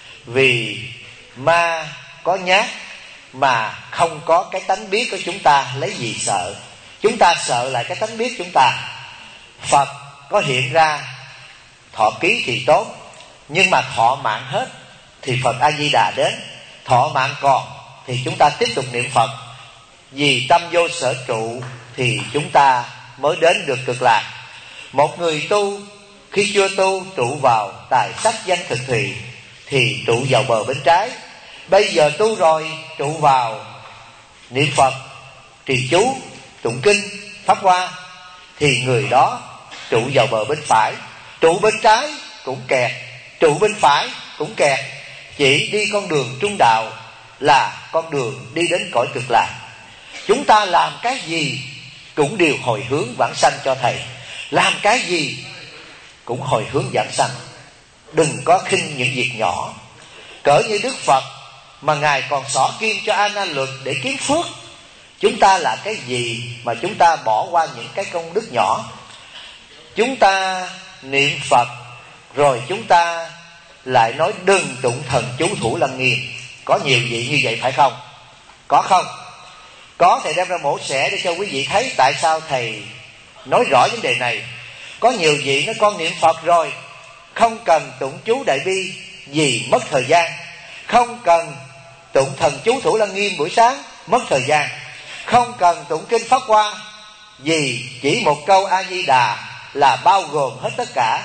Vì ma có nhát mà không có cái tánh biết của chúng ta, lấy gì sợ? Chúng ta sợ lại cái tánh biết chúng ta. Phật có hiện ra thọ ký thì tốt, nhưng mà thọ mạng hết thì Phật A-di-đà đến. Thọ mạng còn thì chúng ta tiếp tục niệm Phật. Vì tâm vô sở trụ thì chúng ta mới đến được Cực Lạc. Một người tu khi chưa tu trụ vào tài sắc danh thực thùy thì trụ vào bờ bên trái. Bây giờ tu rồi trụ vào niệm Phật, trì chú, tụng kinh, pháp hoa, thì người đó trụ vào bờ bên phải. Trụ bên trái cũng kẹt, trụ bên phải cũng kẹt. Chỉ đi con đường trung đạo là con đường đi đến cõi Cực Lạc. Chúng ta làm cái gì cũng đều hồi hướng vãng sanh cho thầy. Làm cái gì cũng hồi hướng vãng sanh. Đừng có khinh những việc nhỏ. Cỡ như Đức Phật mà Ngài còn xỏ kim cho A Nan Luật để kiếm phước. Chúng ta là cái gì mà chúng ta bỏ qua những cái công đức nhỏ? Chúng ta niệm Phật rồi chúng ta lại nói đừng tụng thần chú Thủ Lăng Nghiêm. Có nhiều vị như vậy phải không? Có không? Có, thầy đem ra mổ xẻ để cho quý vị thấy tại sao thầy nói rõ vấn đề này. Có nhiều vị nói con niệm Phật rồi không cần tụng chú Đại Bi, vì mất thời gian. Không cần tụng thần chú Thủ Lăng Nghiêm buổi sáng, mất thời gian. Không cần tụng kinh Pháp Hoa, vì chỉ một câu A Di Đà là bao gồm hết tất cả.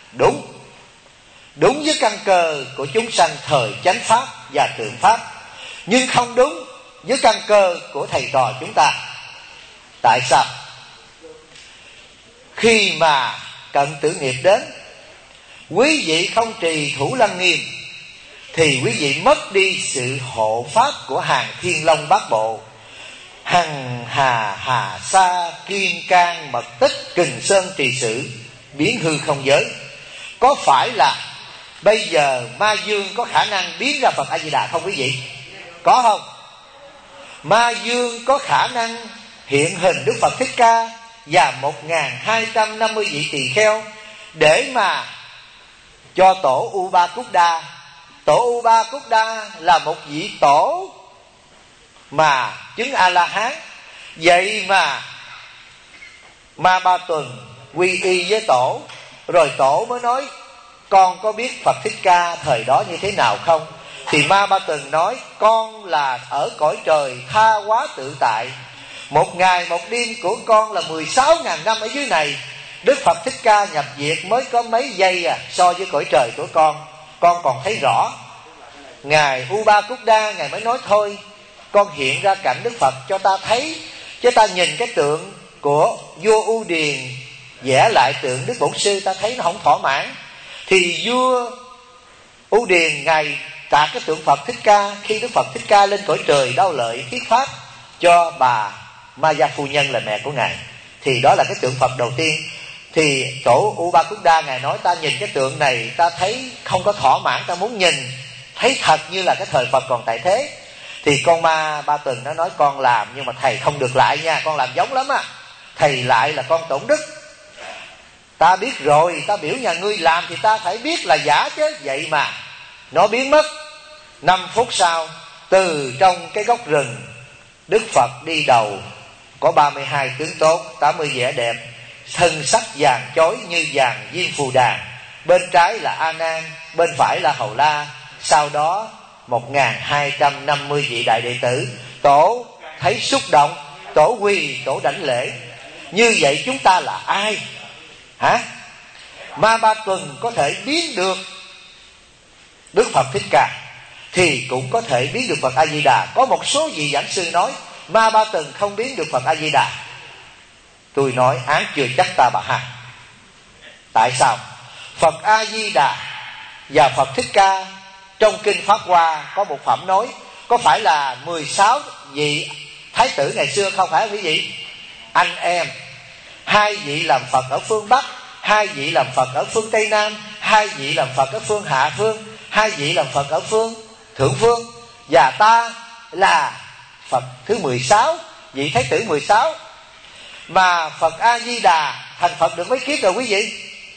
Đúng với căn cơ của chúng sanh thời chánh pháp và thượng pháp, nhưng không đúng với căn cơ của thầy trò chúng ta. Tại sao? Khi mà cận tử nghiệp đến, quý vị không trì Thủ Lăng Nghiêm thì quý vị mất đi sự hộ pháp của hàng Thiên Long Bát Bộ, hằng hà hà sa kim cang mật tích kình sơn trì sử, biến hư không giới. Có phải là bây giờ Ma Dương có khả năng biến ra Phật A Di Đà không quý vị? Có không? Ma Dương có khả năng hiện hình Đức Phật Thích Ca và 1250 vị tỳ kheo để mà cho tổ U-Ba Cúc Đa. Tổ U-Ba Cúc Đa là một vị tổ mà chứng A-la-hán. Vậy mà Ma Ba Tuần quy y với tổ, rồi tổ mới nói con có biết Phật Thích Ca thời đó như thế nào không? Thì Ma Ba Tuần nói con là ở cõi trời tha hóa tự tại. Một ngày một đêm của con là 16.000 năm ở dưới này. Đức Phật Thích Ca nhập diệt mới có mấy giây so với cõi trời của con còn thấy rõ. Ngài U-Ba Cúc Đa Ngài mới nói thôi, con hiện ra cảnh Đức Phật cho ta thấy, chứ ta nhìn cái tượng của vua U Điền vẽ lại tượng Đức Bổn Sư ta thấy nó không thỏa mãn. Thì vua U Điền Ngài tạc cái tượng Phật Thích Ca khi Đức Phật Thích Ca lên cõi trời đau lợi thuyết pháp cho bà Ma Gia Phu Nhân là mẹ của Ngài. Thì đó là cái tượng Phật đầu tiên. Thì tổ U-Ba Cúc Đa Ngài nói ta nhìn cái tượng này ta thấy không có thỏa mãn, ta muốn nhìn thấy thật như là cái thời Phật còn tại thế. Thì con Ma Ba Tuần nó nói con làm, nhưng mà thầy không được lại nha, con làm giống lắm á, thầy lại là con tổn đức. Ta biết rồi, ta biểu nhà ngươi làm thì ta phải biết là giả chứ. Vậy mà nó biến mất. 5 phút sau, từ trong cái gốc rừng, Đức Phật đi đầu, có 32 tướng tốt, 80 vẻ đẹp, thân sắc vàng chói như vàng diêm phù đàn. Bên trái là A Nan, bên phải là Hầu La. Sau đó 1250 vị đại đệ tử. Tổ thấy xúc động, tổ quỳ, tổ đảnh lễ. Như vậy chúng ta là ai hả? Ma Ba Tuần có thể biến được Đức Phật Thích Ca thì cũng có thể biến được Phật A Di Đà. Có một số vị giảng sư nói Ma Ba Tuần không biến được Phật A Di Đà. Tôi nói án chưa chắc ta bà ha. Tại sao? Phật A Di Đà và Phật Thích Ca trong kinh Pháp Hoa có một phẩm nói, có phải là 16 vị thái tử ngày xưa không phải quý vị? Anh em, 2 vị làm Phật ở phương Bắc, 2 vị làm Phật ở phương Tây Nam, 2 vị làm Phật ở phương Hạ Phương, 2 vị làm Phật ở phương Thượng Phương, và ta là Phật thứ 16, vị thái tử 16. Mà Phật A Di Đà thành Phật được mấy kiếp rồi quý vị?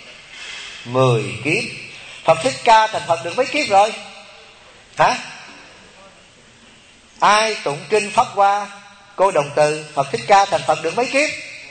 10 kiếp. Phật Thích Ca thành Phật được mấy kiếp rồi hả? Ai tụng kinh Pháp Hoa cô Đồng Từ, Phật Thích Ca thành Phật được mấy kiếp?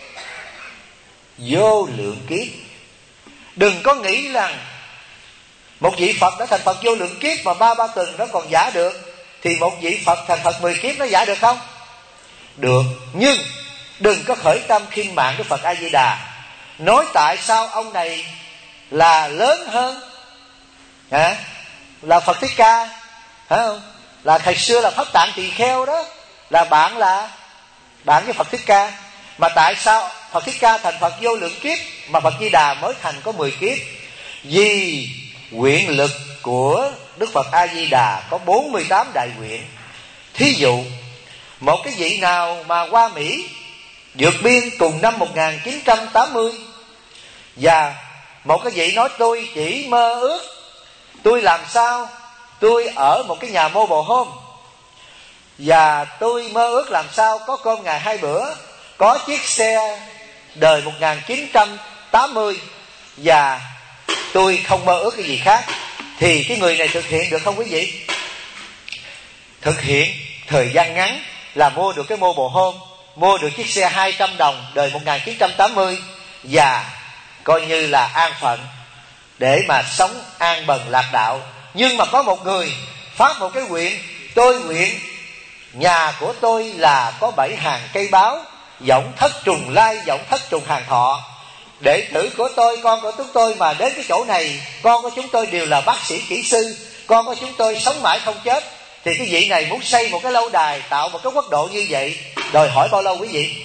Vô lượng kiếp. Đừng có nghĩ rằng một vị Phật đã thành Phật vô lượng kiếp mà Ma Ba Tuần nó còn giả được, thì một vị Phật thành Phật 10 kiếp nó giả được không? Được. Nhưng đừng có khởi tâm khinh mạng Đức Phật A Di Đà, nói tại sao ông này là lớn hơn hả? Là Phật Thích Ca phải không? Là thầy xưa là Pháp Tạng Tỳ Kheo đó, là bạn với Phật Thích Ca. Mà tại sao Phật Thích Ca thành Phật vô lượng kiếp mà Phật Di Đà mới thành có 10 kiếp? Vì nguyện lực của Đức Phật A Di Đà có 48 đại nguyện. Thí dụ một cái vị nào mà qua Mỹ vượt biên cùng năm 1980, và một cái vị nói tôi chỉ mơ ước tôi làm sao tôi ở một cái nhà mô bồ hôm, và tôi mơ ước làm sao có cơm ngày 2 bữa, có chiếc xe đời 1980, và tôi không mơ ước cái gì khác, thì cái người này thực hiện được không quý vị? Thực hiện thời gian ngắn là mua được cái mô bồ hôm, mua được chiếc xe 200 đồng đời 1980, và coi như là an phận để mà sống an bần lạc đạo. Nhưng mà có một người phát một cái nguyện: tôi nguyện nhà của tôi là có 7 hàng cây báo, giọng thất trùng lai, giọng thất trùng hàng thọ. Đệ tử của tôi, con của chúng tôi mà đến cái chỗ này, con của chúng tôi đều là bác sĩ kỹ sư, con của chúng tôi sống mãi không chết. Thì cái vị này muốn xây một cái lâu đài, tạo một cái quốc độ như vậy, đòi hỏi bao lâu quý vị?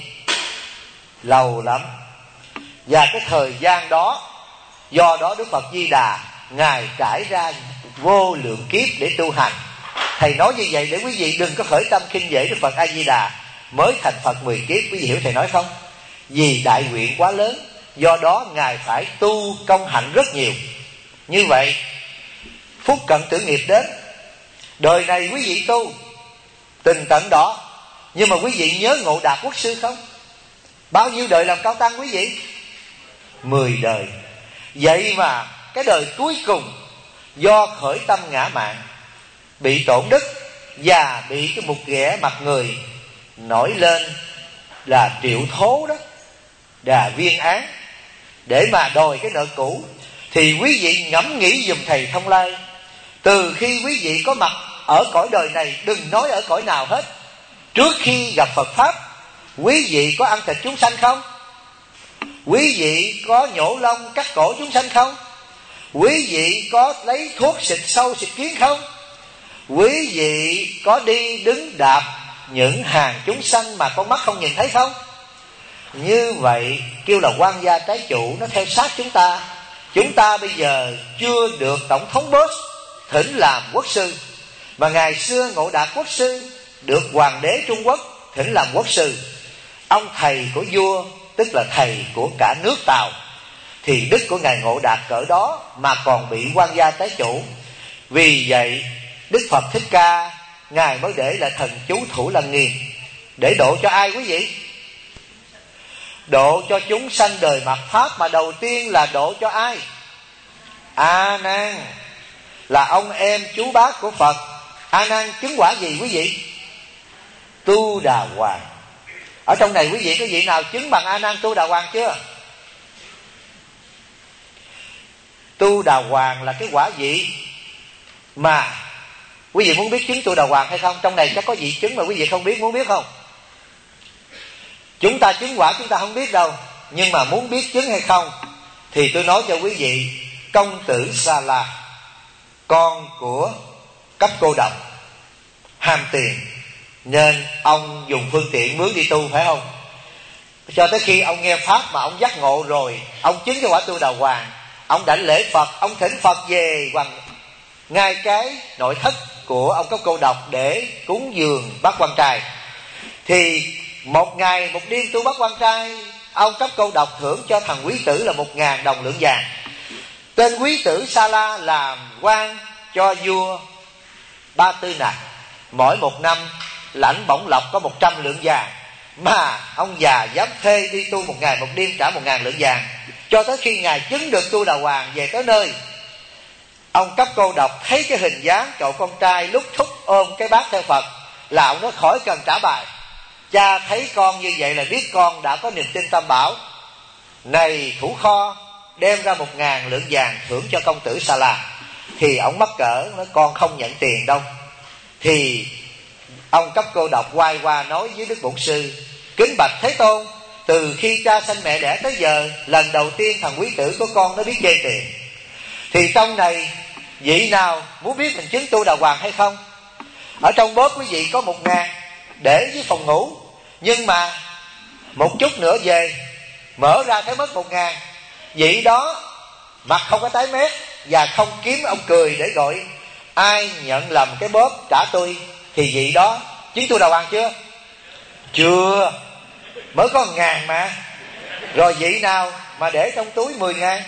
Lâu lắm. Và cái thời gian đó, do đó Đức Phật Di Đà Ngài trải ra vô lượng kiếp để tu hành. Thầy nói như vậy để quý vị đừng có khởi tâm khinh dễ Đức Phật A Di Đà mới thành Phật 10 kiếp. Quý vị hiểu thầy nói không? Vì đại nguyện quá lớn, do đó Ngài phải tu công hạnh rất nhiều. Như vậy phúc cận tử nghiệp đến, đời này quý vị tu tình tận đó, nhưng mà quý vị nhớ Ngộ Đạt Quốc Sư không? Bao nhiêu đời làm cao tăng quý vị? 10 đời. Vậy mà cái đời cuối cùng do khởi tâm ngã mạn, bị tổn đức và bị cái mục ghẻ mặt người nổi lên là triệu thố đó, đà viên án, để mà đòi cái nợ cũ. Thì quý vị ngẫm nghĩ giùm thầy Thông Lai, từ khi quý vị có mặt ở cõi đời này, đừng nói ở cõi nào hết, trước khi gặp Phật Pháp, quý vị có ăn thịt chúng sanh không? Quý vị có nhổ lông cắt cổ chúng sanh không? Quý vị có lấy thuốc xịt sâu xịt kiến không? Quý vị có đi đứng đạp những hàng chúng sanh mà con mắt không nhìn thấy không? Như vậy kêu là quan gia trái chủ, nó theo sát chúng ta. Chúng ta bây giờ chưa được Tổng thống Bush thỉnh làm quốc sư, mà ngày xưa Ngộ Đạt Quốc Sư được Hoàng đế Trung Quốc thỉnh làm quốc sư. Ông thầy của vua, tức là thầy của cả nước Tàu. Thì đức của Ngài Ngộ Đạt cỡ đó mà còn bị quan gia trái chủ. Vì vậy Đức Phật Thích Ca Ngài mới để lại thần chú Thủ Lăng Nghiêm. Để độ cho ai quý vị? Độ cho chúng sanh đời mạt Pháp. Mà đầu tiên là độ cho ai? A Nan, là ông em chú bác của Phật. A Nan chứng quả gì quý vị? Tu Đà Hoàng. Ở trong này quý vị có vị nào chứng bằng A Nan Tu Đà Hoàng chưa? Tu Đà Hoàng là cái quả vị mà quý vị muốn biết chứng Tu Đà Hoàng hay không? Trong này chắc có vị chứng mà quý vị không biết, muốn biết không? Chúng ta chứng quả chúng ta không biết đâu, nhưng mà muốn biết chứng hay không thì tôi nói cho quý vị. Công tử Sa La, con của Cấp Cô Độc, ham tiền nên ông dùng phương tiện mướn đi tu, phải không? Cho tới khi ông nghe Pháp mà ông giác ngộ rồi, ông chứng cái quả Tu Đà Hoàng, ông đảnh lễ Phật, ông thỉnh Phật về ngay cái nội thất của ông Cấp Cô Độc để cúng dường bát quan trai. Thì một ngày một đêm tu bát quan trai, ông Cấp Cô Độc thưởng cho thằng quý tử là 1.000 đồng lượng vàng. Tên quý tử Sa La làm quan cho vua Ba Tư Nặc, mỗi một năm lãnh bổng lộc có 100 lượng vàng. Mà ông già dám thê đi tu 1 ngày 1 đêm trả 1.000 lượng vàng. Cho tới khi ngài chứng được Tu Đà Hoàng về tới nơi, ông Cấp Cô Độc thấy cái hình dáng cậu con trai lúc thúc ôm cái bát theo Phật, là ông nói khỏi cần trả bài. Cha thấy con như vậy là biết con đã có niềm tin Tam Bảo. Này thủ kho, đem ra 1.000 lượng vàng thưởng cho công tử Sa La. Thì ông mắc cỡ nói con không nhận tiền đâu. Thì ông Cấp Cô Độc quay qua nói với Đức Bổn Sư: kính bạch Thế Tôn, từ khi cha sanh mẹ đẻ tới giờ, lần đầu tiên thằng quý tử của con nó biết chê tiền. Thì trong này vị nào muốn biết mình chứng Tu Đà Hoàng hay không? Ở trong bóp quý vị có 1.000 để dưới phòng ngủ, nhưng mà một chút nữa về mở ra thấy mất 1.000. Vị đó mặt không có tái mét và không kiếm ông cười để gọi ai nhận lầm cái bóp trả tôi. Thì vị đó chứng Tu Đà Hoàng chưa? Chưa, mới có 1.000 mà. Rồi vị nào mà để trong túi 10.000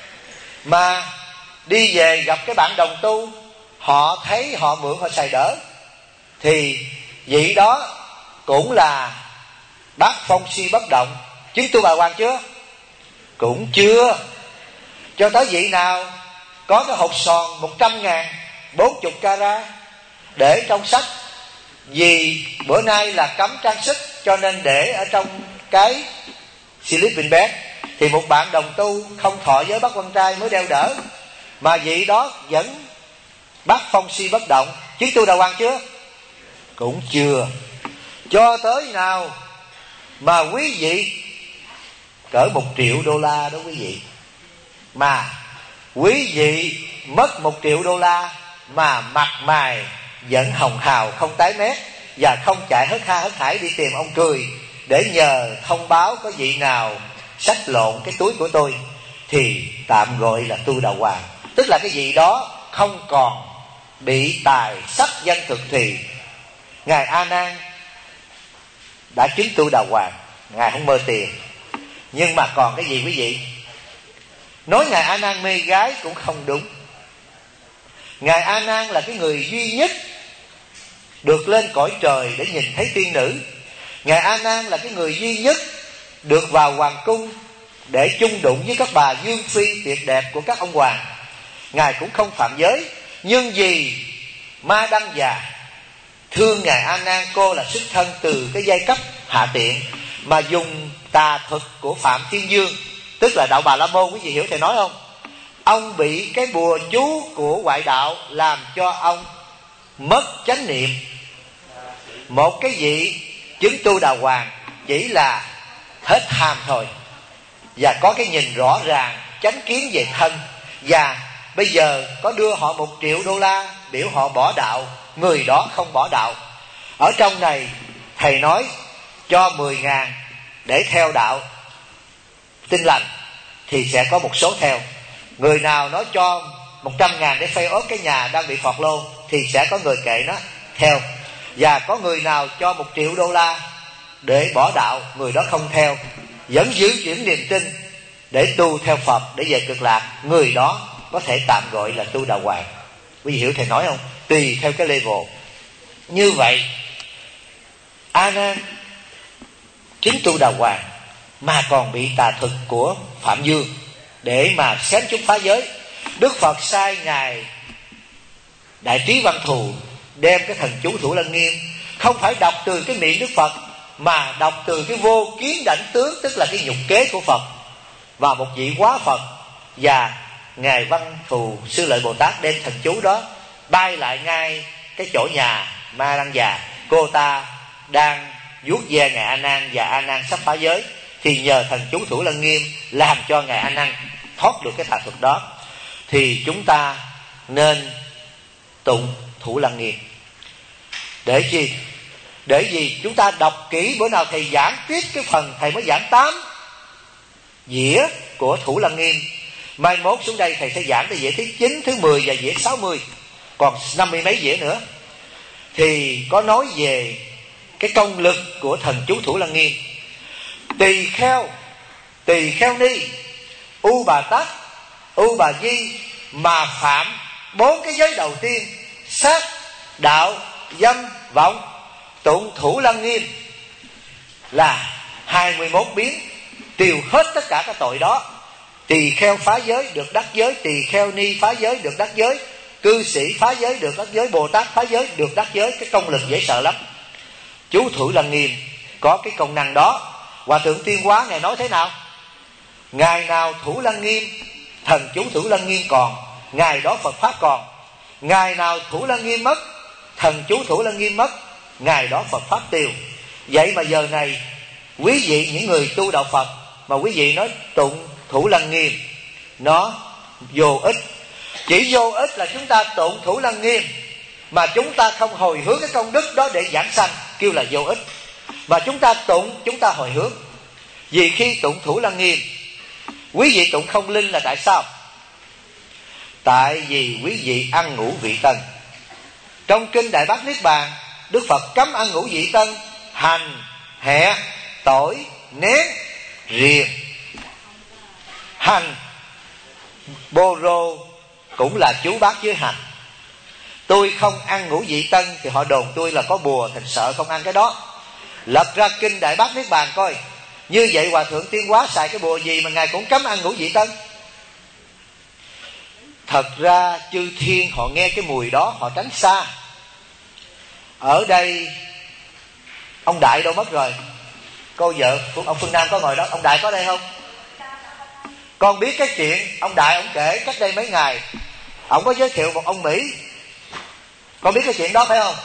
mà đi về gặp cái bạn đồng tu, họ thấy họ mượn họ xài đỡ, thì vị đó cũng là bác phong si bất động, chứng Tu Đà Hoàng chưa? Cũng chưa. Cho tới vị nào có cái hộp sòn 100.000 40 carat để trong sách, vì bữa nay là cấm trang sức cho nên để ở trong cái sleeping bag. Thì một bạn đồng tu không thọ giới bác quan trai mới đeo đỡ, mà vị đó vẫn bát phong si bất động, chứng tu đà hoàng chưa? Cũng chưa. Cho tới nào mà quý vị cỡ $1 triệu đó quý vị, mà quý vị mất $1 triệu mà mặt mày vẫn hồng hào không tái mét, và không chạy hớt ha hớt hải đi tìm ông Cười để nhờ thông báo có vị nào xách lộn cái túi của tôi, thì tạm gọi là tu đà hoàng. Tức là cái vị đó không còn bị tài sắc danh thực thì ngài A Nan đã chứng tu đà hoàng, ngài không mơ tiền. Nhưng mà còn cái gì quý vị? Nói ngài A Nan mê gái cũng không đúng. Ngài A Nan là cái người duy nhất được lên cõi trời để nhìn thấy tiên nữ. Ngài A Nan là cái người duy nhất được vào hoàng cung để chung đụng với các bà dương phi tuyệt đẹp của các ông hoàng. Ngài cũng không phạm giới, nhưng vì Ma Đăng già thương ngài A Nan, cô là xuất thân từ cái giai cấp hạ tiện, mà dùng tà thuật của Phạm Thiên Dương, tức là đạo Bà La Môn. Quý vị hiểu thầy nói không? Ông bị cái bùa chú của ngoại đạo làm cho ông mất chánh niệm. Một cái vị chứng tu đà hoàng chỉ là hết tham thôi, và có cái nhìn rõ ràng chánh kiến về thân. Và bây giờ có đưa họ $1 triệu biểu họ bỏ đạo, người đó không bỏ đạo. Ở trong này thầy nói cho 10.000 để theo đạo Tin Lành thì sẽ có một số theo. Người nào nói cho 100.000 để phê ớt cái nhà đang bị phọt lô thì sẽ có người kệ nó theo. Và có người nào cho $1 triệu để bỏ đạo, người đó không theo, vẫn giữ vững niềm tin để tu theo Phật để về cực lạc, người đó có thể tạm gọi là tu đà hoàng. Quý vị hiểu thầy nói không? Tùy theo cái level. Như vậy A Nan chính tu đà hoàng mà còn bị tà thuật của Phạm Dương để mà xém chút phá giới. Đức Phật sai ngài Đại Trí Văn Thù đem cái thần chú Thủ Lăng Nghiêm, không phải đọc từ cái miệng Đức Phật mà đọc từ cái vô kiến đảnh tướng, tức là cái nhục kế của Phật và một vị quá Phật. Và ngài Văn Thù Sư Lợi Bồ Tát đem thần chú đó bay lại ngay cái chỗ nhà Ma Đăng già. Cô ta đang vuốt ve ngài A Nan và A Nan sắp phá giới, thì nhờ thần chú Thủ Lăng Nghiêm làm cho ngài A Nan thoát được cái tà thuật đó. Thì chúng ta nên tụng Thủ Lăng Nghiêm để chi? Để gì? Chúng ta đọc kỹ, bữa nào thầy giảng tiếp cái phần thầy mới giảng 8 dĩa của Thủ Lăng Nghiêm. Mai mốt xuống đây thầy sẽ giảng tới dĩa thứ 9, thứ 10 và dĩa 60, còn 50 mấy dĩa nữa. Thì có nói về cái công lực của thần chú Thủ Lăng Nghiêm. Tỳ kheo ni, U Bà Tát, U Bà Di mà phạm 4 cái giới đầu tiên: sát, đạo, dâm, vọng, tụng Thủ Lăng Nghiêm là 21 biến, tiêu hết tất cả các tội đó. Tỳ kheo phá giới được đắc giới, tỳ kheo ni phá giới được đắc giới, cư sĩ phá giới được đắc giới, Bồ Tát phá giới được đắc giới. Cái công lực dễ sợ lắm. Chú Thủ Lăng Nghiêm có cái công năng đó. Hòa thượng Tuyên Hóa ngài nói thế nào? Ngày nào Thủ Lăng Nghiêm, thần chú Thủ Lăng Nghiêm còn, ngày đó Phật pháp còn. Ngày nào Thủ Lăng Nghiêm mất, thần chú Thủ Lăng Nghiêm mất, ngày đó Phật pháp tiêu. Vậy mà giờ này quý vị, những người tu đạo Phật mà quý vị nói tụng Thủ Lăng Nghiêm, nó vô ích. Chỉ vô ích là chúng ta tụng Thủ Lăng Nghiêm mà chúng ta không hồi hướng cái công đức đó để giảng sanh, kêu là vô ích. Mà chúng ta tụng, chúng ta hồi hướng. Vì khi tụng Thủ Lăng Nghiêm, quý vị tụng không linh là tại sao? Tại vì quý vị ăn ngũ vị tân. Trong kinh Đại Bát Niết Bàn, Đức Phật cấm ăn ngũ vị tân: hành, hẹ, tỏi, nén, riềng. Hành, bô rô cũng là chú bác với hành. Tôi không ăn ngũ vị tân thì họ đồn tôi là có bùa, thành sợ không ăn cái đó. Lật ra kinh Đại Bát Niết Bàn coi, như vậy Hòa thượng Tuyên Hóa xài cái bùa gì mà ngài cũng cấm ăn ngũ vị tân? Thật ra chư thiên họ nghe cái mùi đó họ tránh xa. Ở đây ông Đại đâu mất rồi? Cô vợ ông Phương Nam có ngồi đó. Ông Đại có đây không? Con biết cái chuyện ông Đại ông kể cách đây mấy ngày. Ông có giới thiệu một ông Mỹ Con biết cái chuyện đó phải không?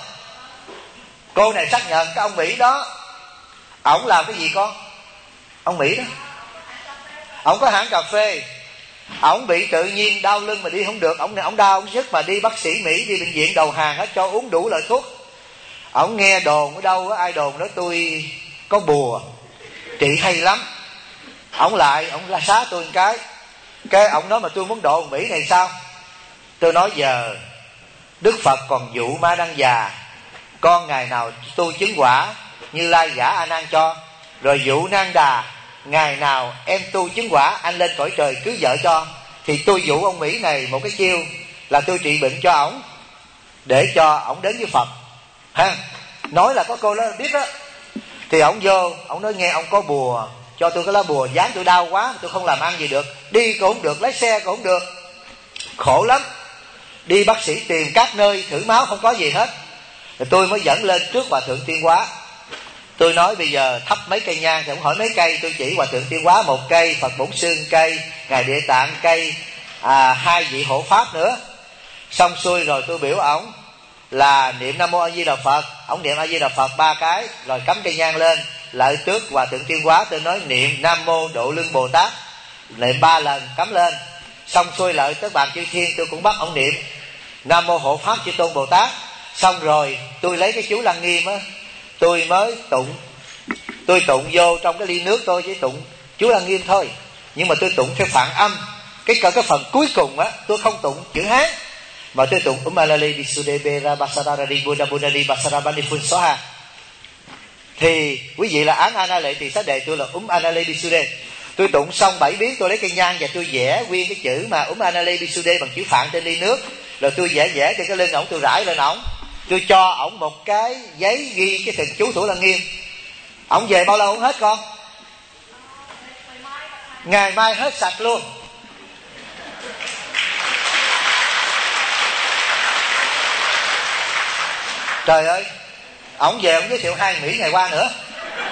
Cô này xác nhận cái ông Mỹ đó, ổng làm cái gì con? Ông Mỹ đó, ổng có hãng cà phê, ổng bị tự nhiên đau lưng mà đi không được, ổng đau ổng sức mà đi bác sĩ Mỹ, đi bệnh viện đầu hàng hết, cho uống đủ loại thuốc. Ổng nghe đồn ở đâu ai đồn nói tôi có bùa trị hay lắm. Ổng la xá tôi một cái ổng nói mà tôi muốn độ Mỹ này sao? Tôi nói giờ Đức Phật còn dụ Ma Đăng Già, con ngày nào tu chứng quả, Như Lai giả A Nan cho, rồi dụ Nan Đà, ngày nào em tu chứng quả anh lên cõi trời cưới vợ cho. Thì tôi dụ ông Mỹ này một cái chiêu là tôi trị bệnh cho ổng, để cho ổng đến với Phật ha. Nói là có cô đó biết đó. Thì ổng vô, ổng nói nghe ông có bùa, cho tôi cái lá bùa dán tôi đau quá, tôi không làm ăn gì được, đi cũng không được, lái xe cũng không được, khổ lắm. Đi bác sĩ tìm các nơi thử máu không có gì hết. Rồi tôi mới dẫn lên trước Hòa Thượng Tiên Hóa. Tôi nói bây giờ thắp mấy cây nhang, thì ông hỏi mấy cây, tôi chỉ Hòa Thượng Tiên Hóa 1 cây, Phật Bổn Sư 1 cây, Ngài Địa Tạng 1 cây, 2 vị hộ pháp nữa. Xong xuôi rồi tôi biểu ổng là niệm Nam Mô A Di Đà Phật. Ổng niệm A Di Đà Phật 3 cái, rồi cắm cây nhang lên. Lại trước Hòa Thượng Tiên Hóa tôi nói niệm Nam Mô Độ Lương Bồ Tát, niệm 3 lần cắm lên. Xong xuôi lại tới bàn chư thiên tôi cũng bắt ổng niệm Nam Mô Hộ Pháp Chư Tôn Bồ Tát. Xong rồi tôi lấy cái chú Lăng Nghiêm á, tôi mới tụng. Tôi tụng vô trong cái ly nước tôi chỉ tụng chú Lăng Nghiêm thôi, nhưng mà tôi tụng theo phản âm. Cái phần cuối cùng á tôi không tụng chữ Hán, mà tôi tụng Alali Disudebera Basarari Buddha Buddhadi Basarabani Phun Soha. Thì quý vị là án Ana Lệ thì sẽ đề tôi là Alali Disude. Tôi tụng xong 7 biến, tôi lấy cây nhang và tôi vẽ nguyên cái chữ mà Alali Disude bằng chữ phạn trên ly nước. Rồi tôi vẽ trên cái lưng ổng, tôi rải lên ổng. Tôi cho ổng một cái giấy ghi cái thần chú Thủ Lăng Nghiêm. Ổng về bao lâu ổng hết con? Ngày mai hết sạch luôn. Trời ơi, ổng về ổng giới thiệu 2 Mỹ ngày qua nữa,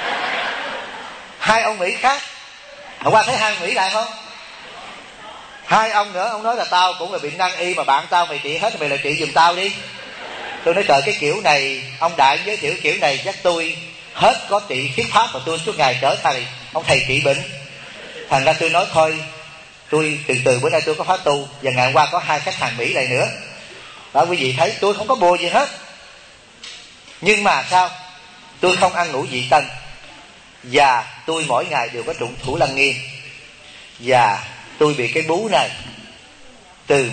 2 ông Mỹ khác. Hôm qua thấy 2 ông Mỹ lại không? 2 ông nữa. Ông nói là tao cũng là bệnh nan y mà bạn tao mày trị hết, mày lại trị giùm tao đi. Tôi nói trời, cái kiểu này ông Đại giới thiệu kiểu này chắc tôi hết có trị thuyết pháp mà tôi suốt ngày trở thành ông thầy trị bệnh. Thành ra tôi nói thôi, tôi từ bữa nay tôi có khóa tu. Và ngày hôm qua có 2 khách hàng Mỹ lại nữa đó. Quý vị thấy tôi không có bùa gì hết, nhưng mà sao? Tôi không ăn ngủ vị tân, và tôi mỗi ngày đều có tụng Thủ Lăng Nghiêm. Và tôi bị cái bú này từ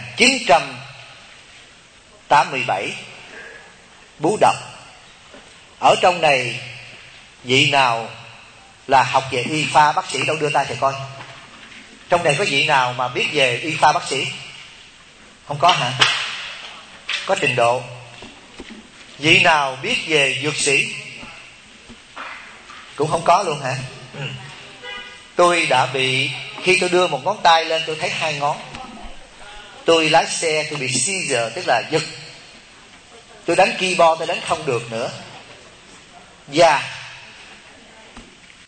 1987, bú độc. Ở trong này vị nào là học về y khoa bác sĩ đâu đưa tay thì coi. Trong này có vị nào mà biết về y khoa bác sĩ? Không có hả? Có trình độ. Vị nào biết về dược sĩ? Cũng không có luôn hả? Tôi đã bị, khi tôi đưa một ngón tay lên tôi thấy 2 ngón. Tôi lái xe tôi bị seizure, tức là giật. Tôi đánh keyboard tôi đánh không được nữa. Và